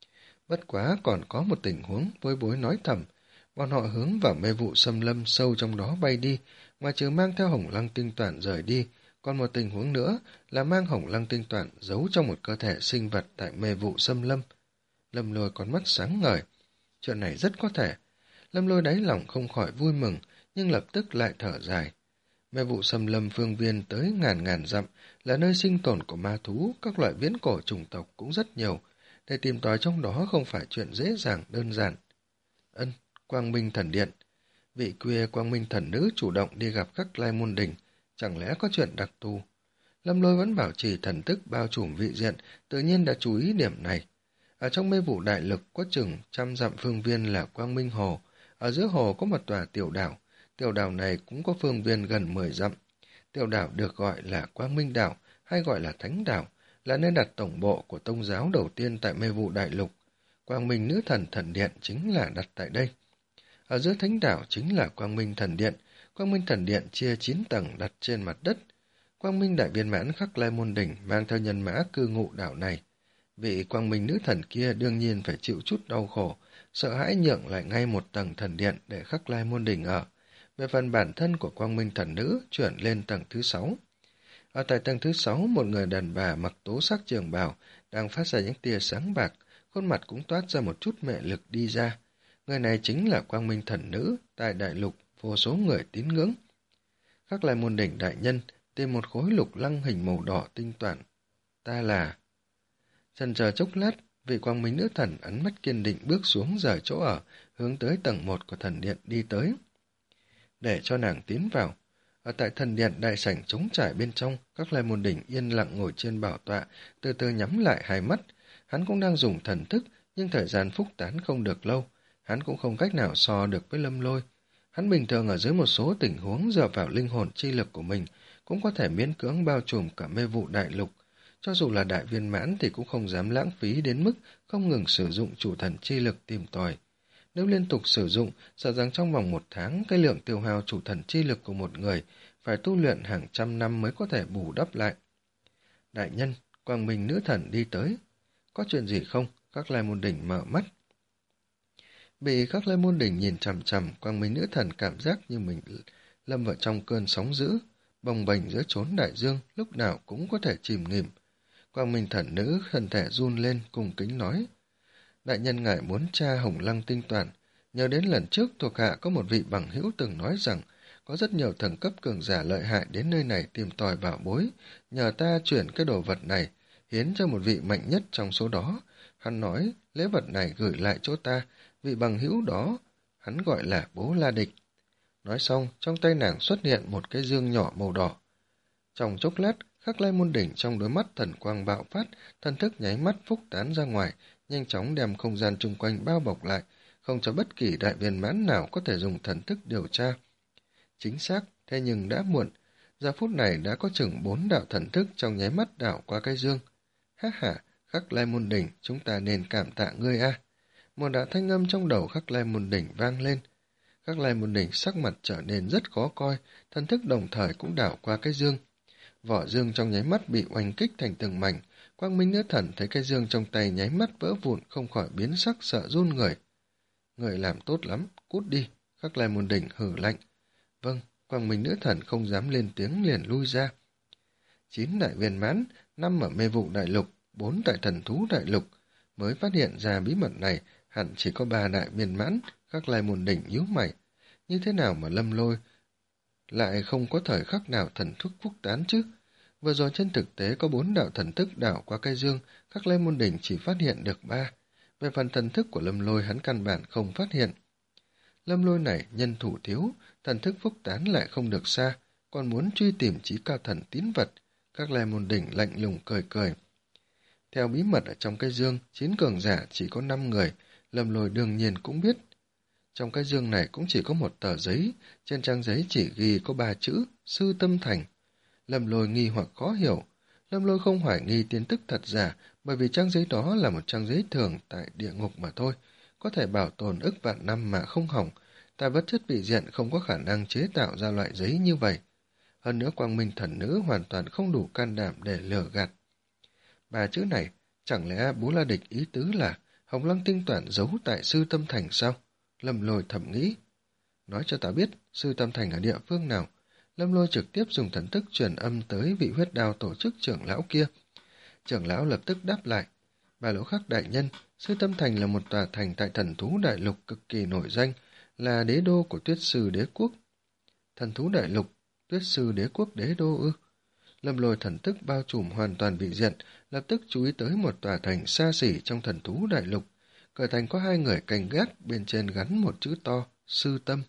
Bất quá còn có một tình huống, Bối Bối nói thầm. Bọn họ hướng vào mê vụ xâm lâm sâu trong đó bay đi, ngoài trừ mang theo Hồng Lăng tinh toàn rời đi, còn một tình huống nữa là mang Hồng Lăng tinh toàn giấu trong một cơ thể sinh vật tại mê vụ xâm lâm. Lâm Lôi con mắt sáng ngời. Chuyện này rất có thể. Lâm Lôi đáy lòng không khỏi vui mừng, nhưng lập tức lại thở dài. Mê vụ xâm lâm phương viên tới ngàn ngàn dặm, là nơi sinh tồn của ma thú, các loại viễn cổ chủng tộc cũng rất nhiều. Để tìm tòi trong đó không phải chuyện dễ dàng, đơn giản. Ân, Quang Minh Thần Điện. Vị quê Quang Minh Thần Nữ chủ động đi gặp các lai môn đình, chẳng lẽ có chuyện đặc thù? Lâm Lôi vẫn bảo trì thần thức bao trùm vị diện, tự nhiên đã chú ý điểm này. Ở trong mê vụ đại lực có chừng trăm dặm phương viên là Quang Minh Hồ, ở giữa hồ có một tòa tiểu đảo, tiểu đảo này cũng có phương viên gần mười dặm. Tiểu đảo được gọi là Quang Minh Đảo, hay gọi là Thánh Đảo, là nơi đặt tổng bộ của tông giáo đầu tiên tại mê vụ đại lục. Quang Minh Nữ Thần Thần Điện chính là đặt tại đây. Ở giữa Thánh Đảo chính là Quang Minh Thần Điện. Quang Minh Thần Điện chia chín tầng đặt trên mặt đất. Quang Minh Đại Viên Mãn Khắc Lai Môn Đỉnh mang theo nhân mã cư ngụ đảo này. Vị Quang Minh Nữ Thần kia đương nhiên phải chịu chút đau khổ, sợ hãi nhượng lại ngay một tầng thần điện để Khắc Lai Môn Đỉnh ở. Về phần bản thân của Quang Minh Thần Nữ chuyển lên tầng thứ sáu. Ở tại tầng thứ sáu, một người đàn bà mặc tố sắc trường bào đang phát ra những tia sáng bạc, khuôn mặt cũng toát ra một chút mẹ lực đi ra. Người này chính là Quang Minh Thần Nữ, tại đại lục vô số người tín ngưỡng. Khắc Lai Môn Đỉnh đại nhân tìm một khối lục lăng hình màu đỏ tinh toàn. Ta là... Chần chờ chốc lát, vị quang minh nữ thần ấn mắt kiên định bước xuống rời chỗ ở, hướng tới tầng một của thần điện đi tới. Để cho nàng tiến vào, ở tại thần điện đại sảnh trống trải bên trong, các lai môn đỉnh yên lặng ngồi trên bảo tọa, từ từ nhắm lại hai mắt. Hắn cũng đang dùng thần thức, nhưng thời gian phúc tán không được lâu, hắn cũng không cách nào so được với Lâm Lôi. Hắn bình thường ở dưới một số tình huống dựa vào linh hồn chi lực của mình, cũng có thể miễn cưỡng bao trùm cả mê vụ đại lục. Cho dù là đại viên mãn thì cũng không dám lãng phí đến mức không ngừng sử dụng chủ thần chi lực tìm tòi. Nếu liên tục sử dụng, sợ rằng trong vòng một tháng, cái lượng tiêu hao chủ thần chi lực của một người phải tu luyện hàng trăm năm mới có thể bù đắp lại. Đại nhân, quang minh nữ thần đi tới. Có chuyện gì không? Các lai môn đỉnh mở mắt. Bị các lai môn đỉnh nhìn chằm chằm, quang minh nữ thần cảm giác như mình lâm vào trong cơn sóng dữ, bồng bềnh giữa chốn đại dương, lúc nào cũng có thể chìm nghỉm. Quang minh thần nữ thân thể run lên, cung kính nói: Đại nhân ngài muốn tra Hồng Lăng tinh toàn, nhớ đến lần trước thuộc hạ có một vị bằng hữu từng nói rằng có rất nhiều thần cấp cường giả lợi hại đến nơi này tìm tòi bảo bối, nhờ ta chuyển cái đồ vật này hiến cho một vị mạnh nhất trong số đó. Hắn nói lễ vật này gửi lại chỗ ta, vị bằng hữu đó hắn gọi là Bố La Địch. Nói xong, trong tay nàng xuất hiện một cái dương nhỏ màu đỏ. Trong chốc lát, Khắc Lai Môn Đỉnh trong đôi mắt thần quang bạo phát, thần thức nháy mắt phúc tán ra ngoài, nhanh chóng đem không gian chung quanh bao bọc lại, không cho bất kỳ đại viên mãn nào có thể dùng thần thức điều tra. Chính xác, thế nhưng đã muộn, giờ phút này đã có chừng bốn đạo thần thức trong nháy mắt đảo qua cái dương. Ha ha, Khắc Lai Môn Đỉnh, chúng ta nên cảm tạ ngươi a. Một đạo thanh âm trong đầu Khắc Lai Môn Đỉnh vang lên. Khắc Lai Môn Đỉnh sắc mặt trở nên rất khó coi, thần thức đồng thời cũng đảo qua cái dương. Vỏ dương trong nháy mắt bị oanh kích thành từng mảnh, quang minh nữ thần thấy cái dương trong tay nháy mắt vỡ vụn, không khỏi biến sắc sợ run người. Người làm tốt lắm, cút đi, Khắc Lai Môn Đỉnh hừ lạnh. Vâng, quang minh nữ thần không dám lên tiếng liền lui ra. Chín đại viên mãn, năm ở mê vụ đại lục, bốn tại thần thú đại lục. Mới phát hiện ra bí mật này, hẳn chỉ có ba đại viên mãn. Khắc Lai Môn Đỉnh nhíu mày. Như thế nào mà Lâm Lôi lại không có thời khắc nào thần thức phúc tán chứ? Vừa rồi trên thực tế có bốn đạo thần thức đảo qua cây dương, Khắc Lai Môn Đỉnh chỉ phát hiện được ba. Về phần thần thức của Lâm Lôi hắn căn bản không phát hiện. Lâm Lôi này nhân thủ thiếu, thần thức phúc tán lại không được xa, còn muốn truy tìm chí cao thần tín vật. Khắc Lai Môn Đỉnh lạnh lùng cười cười. Theo bí mật ở trong cây dương, chín cường giả chỉ có năm người, Lâm Lôi đương nhiên cũng biết. Trong cái dương này cũng chỉ có một tờ giấy, trên trang giấy chỉ ghi có ba chữ, Sư Tâm Thành. Lâm Lôi nghi hoặc khó hiểu. Lâm Lôi không hoài nghi tin tức thật giả, bởi vì trang giấy đó là một trang giấy thường tại địa ngục mà thôi, có thể bảo tồn ức vạn năm mà không hỏng. Tài vật chất bị diện không có khả năng chế tạo ra loại giấy như vậy. Hơn nữa quang minh thần nữ hoàn toàn không đủ can đảm để lừa gạt. Ba chữ này, chẳng lẽ Bố La Địch ý tứ là Hồng Lăng tinh toàn giấu tại Sư Tâm Thành sao? Lâm Lôi thầm nghĩ. Nói cho ta biết, Sư Tâm Thành ở địa phương nào? Lâm Lôi trực tiếp dùng thần thức truyền âm tới vị huyết đao tổ chức trưởng lão kia. Trưởng lão lập tức đáp lại. Bà Lỗ Khắc đại nhân, Sư Tâm Thành là một tòa thành tại thần thú đại lục cực kỳ nổi danh, là đế đô của Tuyết Sư Đế Quốc. Thần thú đại lục, Tuyết Sư Đế Quốc đế đô ư? Lâm Lôi thần thức bao trùm hoàn toàn bị diện, lập tức chú ý tới một tòa thành xa xỉ trong thần thú đại lục. Cửa thành có hai người canh gác, bên trên gắn một chữ to, Sư Tâm.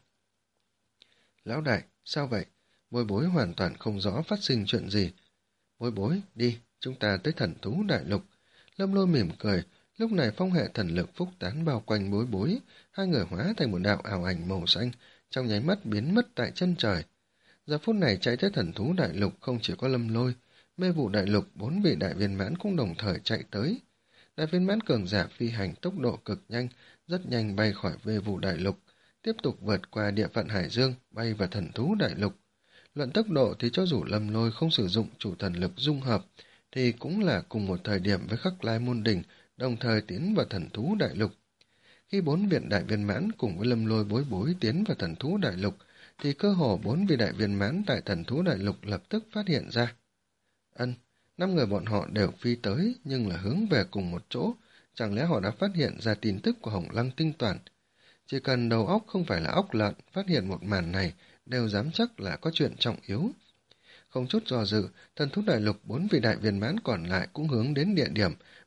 Lão đại, sao vậy? Bối bối hoàn toàn không rõ phát sinh chuyện gì. Bối bối, đi, chúng ta tới thần thú đại lục. Lâm Lôi mỉm cười, lúc này phong hệ thần lực phúc tán bao quanh bối bối, hai người hóa thành một đạo ảo ảnh màu xanh, trong nháy mắt biến mất tại chân trời. Giờ phút này chạy tới thần thú đại lục không chỉ có Lâm Lôi, mê vụ đại lục bốn vị đại viên mãn cũng đồng thời chạy tới. Đại viên mãn cường giả phi hành tốc độ cực nhanh, rất nhanh bay khỏi mê vụ đại lục, tiếp tục vượt qua địa phận Hải Dương, bay vào thần thú đại lục. Luận tốc độ thì cho dù Lâm Lôi không sử dụng chủ thần lực dung hợp, thì cũng là cùng một thời điểm với Khắc Lai Môn Đỉnh, đồng thời tiến vào thần thú đại lục. Khi bốn viện đại viên mãn cùng với Lâm Lôi bối bối tiến vào thần thú đại lục, thì cơ hồ bốn vị đại viên mãn tại thần thú đại lục lập tức phát hiện ra. Ân, năm người bọn họ đều phi tới, nhưng là hướng về cùng một chỗ, chẳng lẽ họ đã phát hiện ra tin tức của Hồng Lăng tinh toàn. Chỉ cần đầu óc không phải là óc lợn, phát hiện một màn này, đều dám chắc là có chuyện trọng yếu. Không chút do dự, thần thú đại lục bốn vị đại viên mãn còn lại cũng hướng đến địa điểm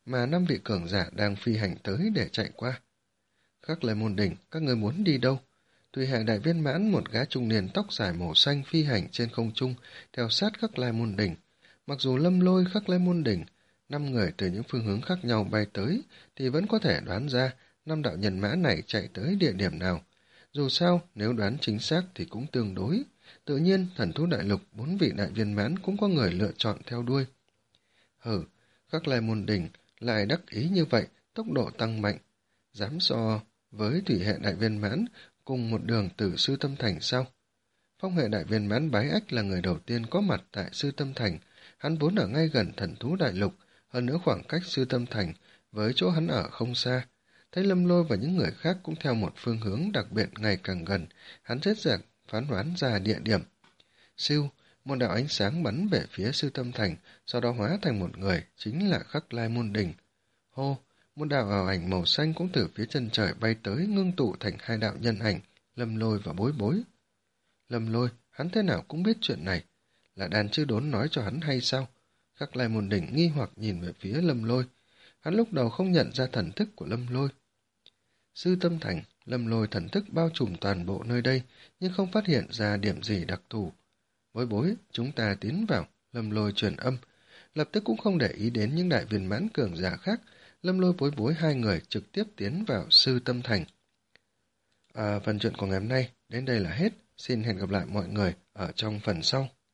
mà năm vị cường giả đang phi hành tới để chạy qua. Khắc Lai Môn Đỉnh, các người muốn đi đâu? Thủy Hệ Đại Viên Mãn, một gã trung niên tóc dài màu xanh phi hành trên không trung, theo sát Khắc Lai Môn Đỉnh. Mặc dù Lâm Lôi, Khắc Lai Môn Đỉnh, năm người từ những phương hướng khác nhau bay tới, thì vẫn có thể đoán ra năm đạo nhân mã này chạy tới địa điểm nào. Dù sao, nếu đoán chính xác thì cũng tương đối. Tự nhiên, thần thú đại lục, bốn vị đại viên mãn cũng có người lựa chọn theo đuôi. Hừ, Khắc Lai Môn Đỉnh lại đắc ý như vậy, tốc độ tăng mạnh. Dám so với Thủy Hệ Đại Viên Mãn cùng một đường từ Sư Tâm Thành sao? Phong Hệ Đại Viên Mãn Bái Ách là người đầu tiên có mặt tại Sư Tâm Thành. Hắn vốn ở ngay gần thần thú đại lục, hơn nữa khoảng cách Sư Tâm Thành với chỗ hắn ở không xa. Thấy Lâm Lôi và những người khác cũng theo một phương hướng đặc biệt ngày càng gần, hắn rất dàng phán đoán ra địa điểm. Siêu, một đạo ánh sáng bắn về phía Sư Tâm Thành, sau đó hóa thành một người, chính là Khắc Lai Môn Đỉnh. Hô, một đạo ảo ảnh màu xanh cũng từ phía chân trời bay tới, ngưng tụ thành hai đạo nhân ảnh, Lâm Lôi và Bối Bối. Lâm Lôi, hắn thế nào cũng biết chuyện này, là đàn chư đốn nói cho hắn hay sao? Khắc Lai Môn Đỉnh nghi hoặc nhìn về phía Lâm Lôi. Hắn lúc đầu không nhận ra thần thức của Lâm Lôi. Sư Tâm Thành, Lâm Lôi thần thức bao trùm toàn bộ nơi đây, nhưng không phát hiện ra điểm gì đặc thù. Bối Bối, chúng ta tiến vào, Lâm Lôi truyền âm. Lập tức cũng không để ý đến những đại viên mãn cường giả khác, Lâm Lôi Bối Bối hai người trực tiếp tiến vào Sư Tâm Thành. À, phần chuyện của ngày hôm nay đến đây là hết. Xin hẹn gặp lại mọi người ở trong phần sau.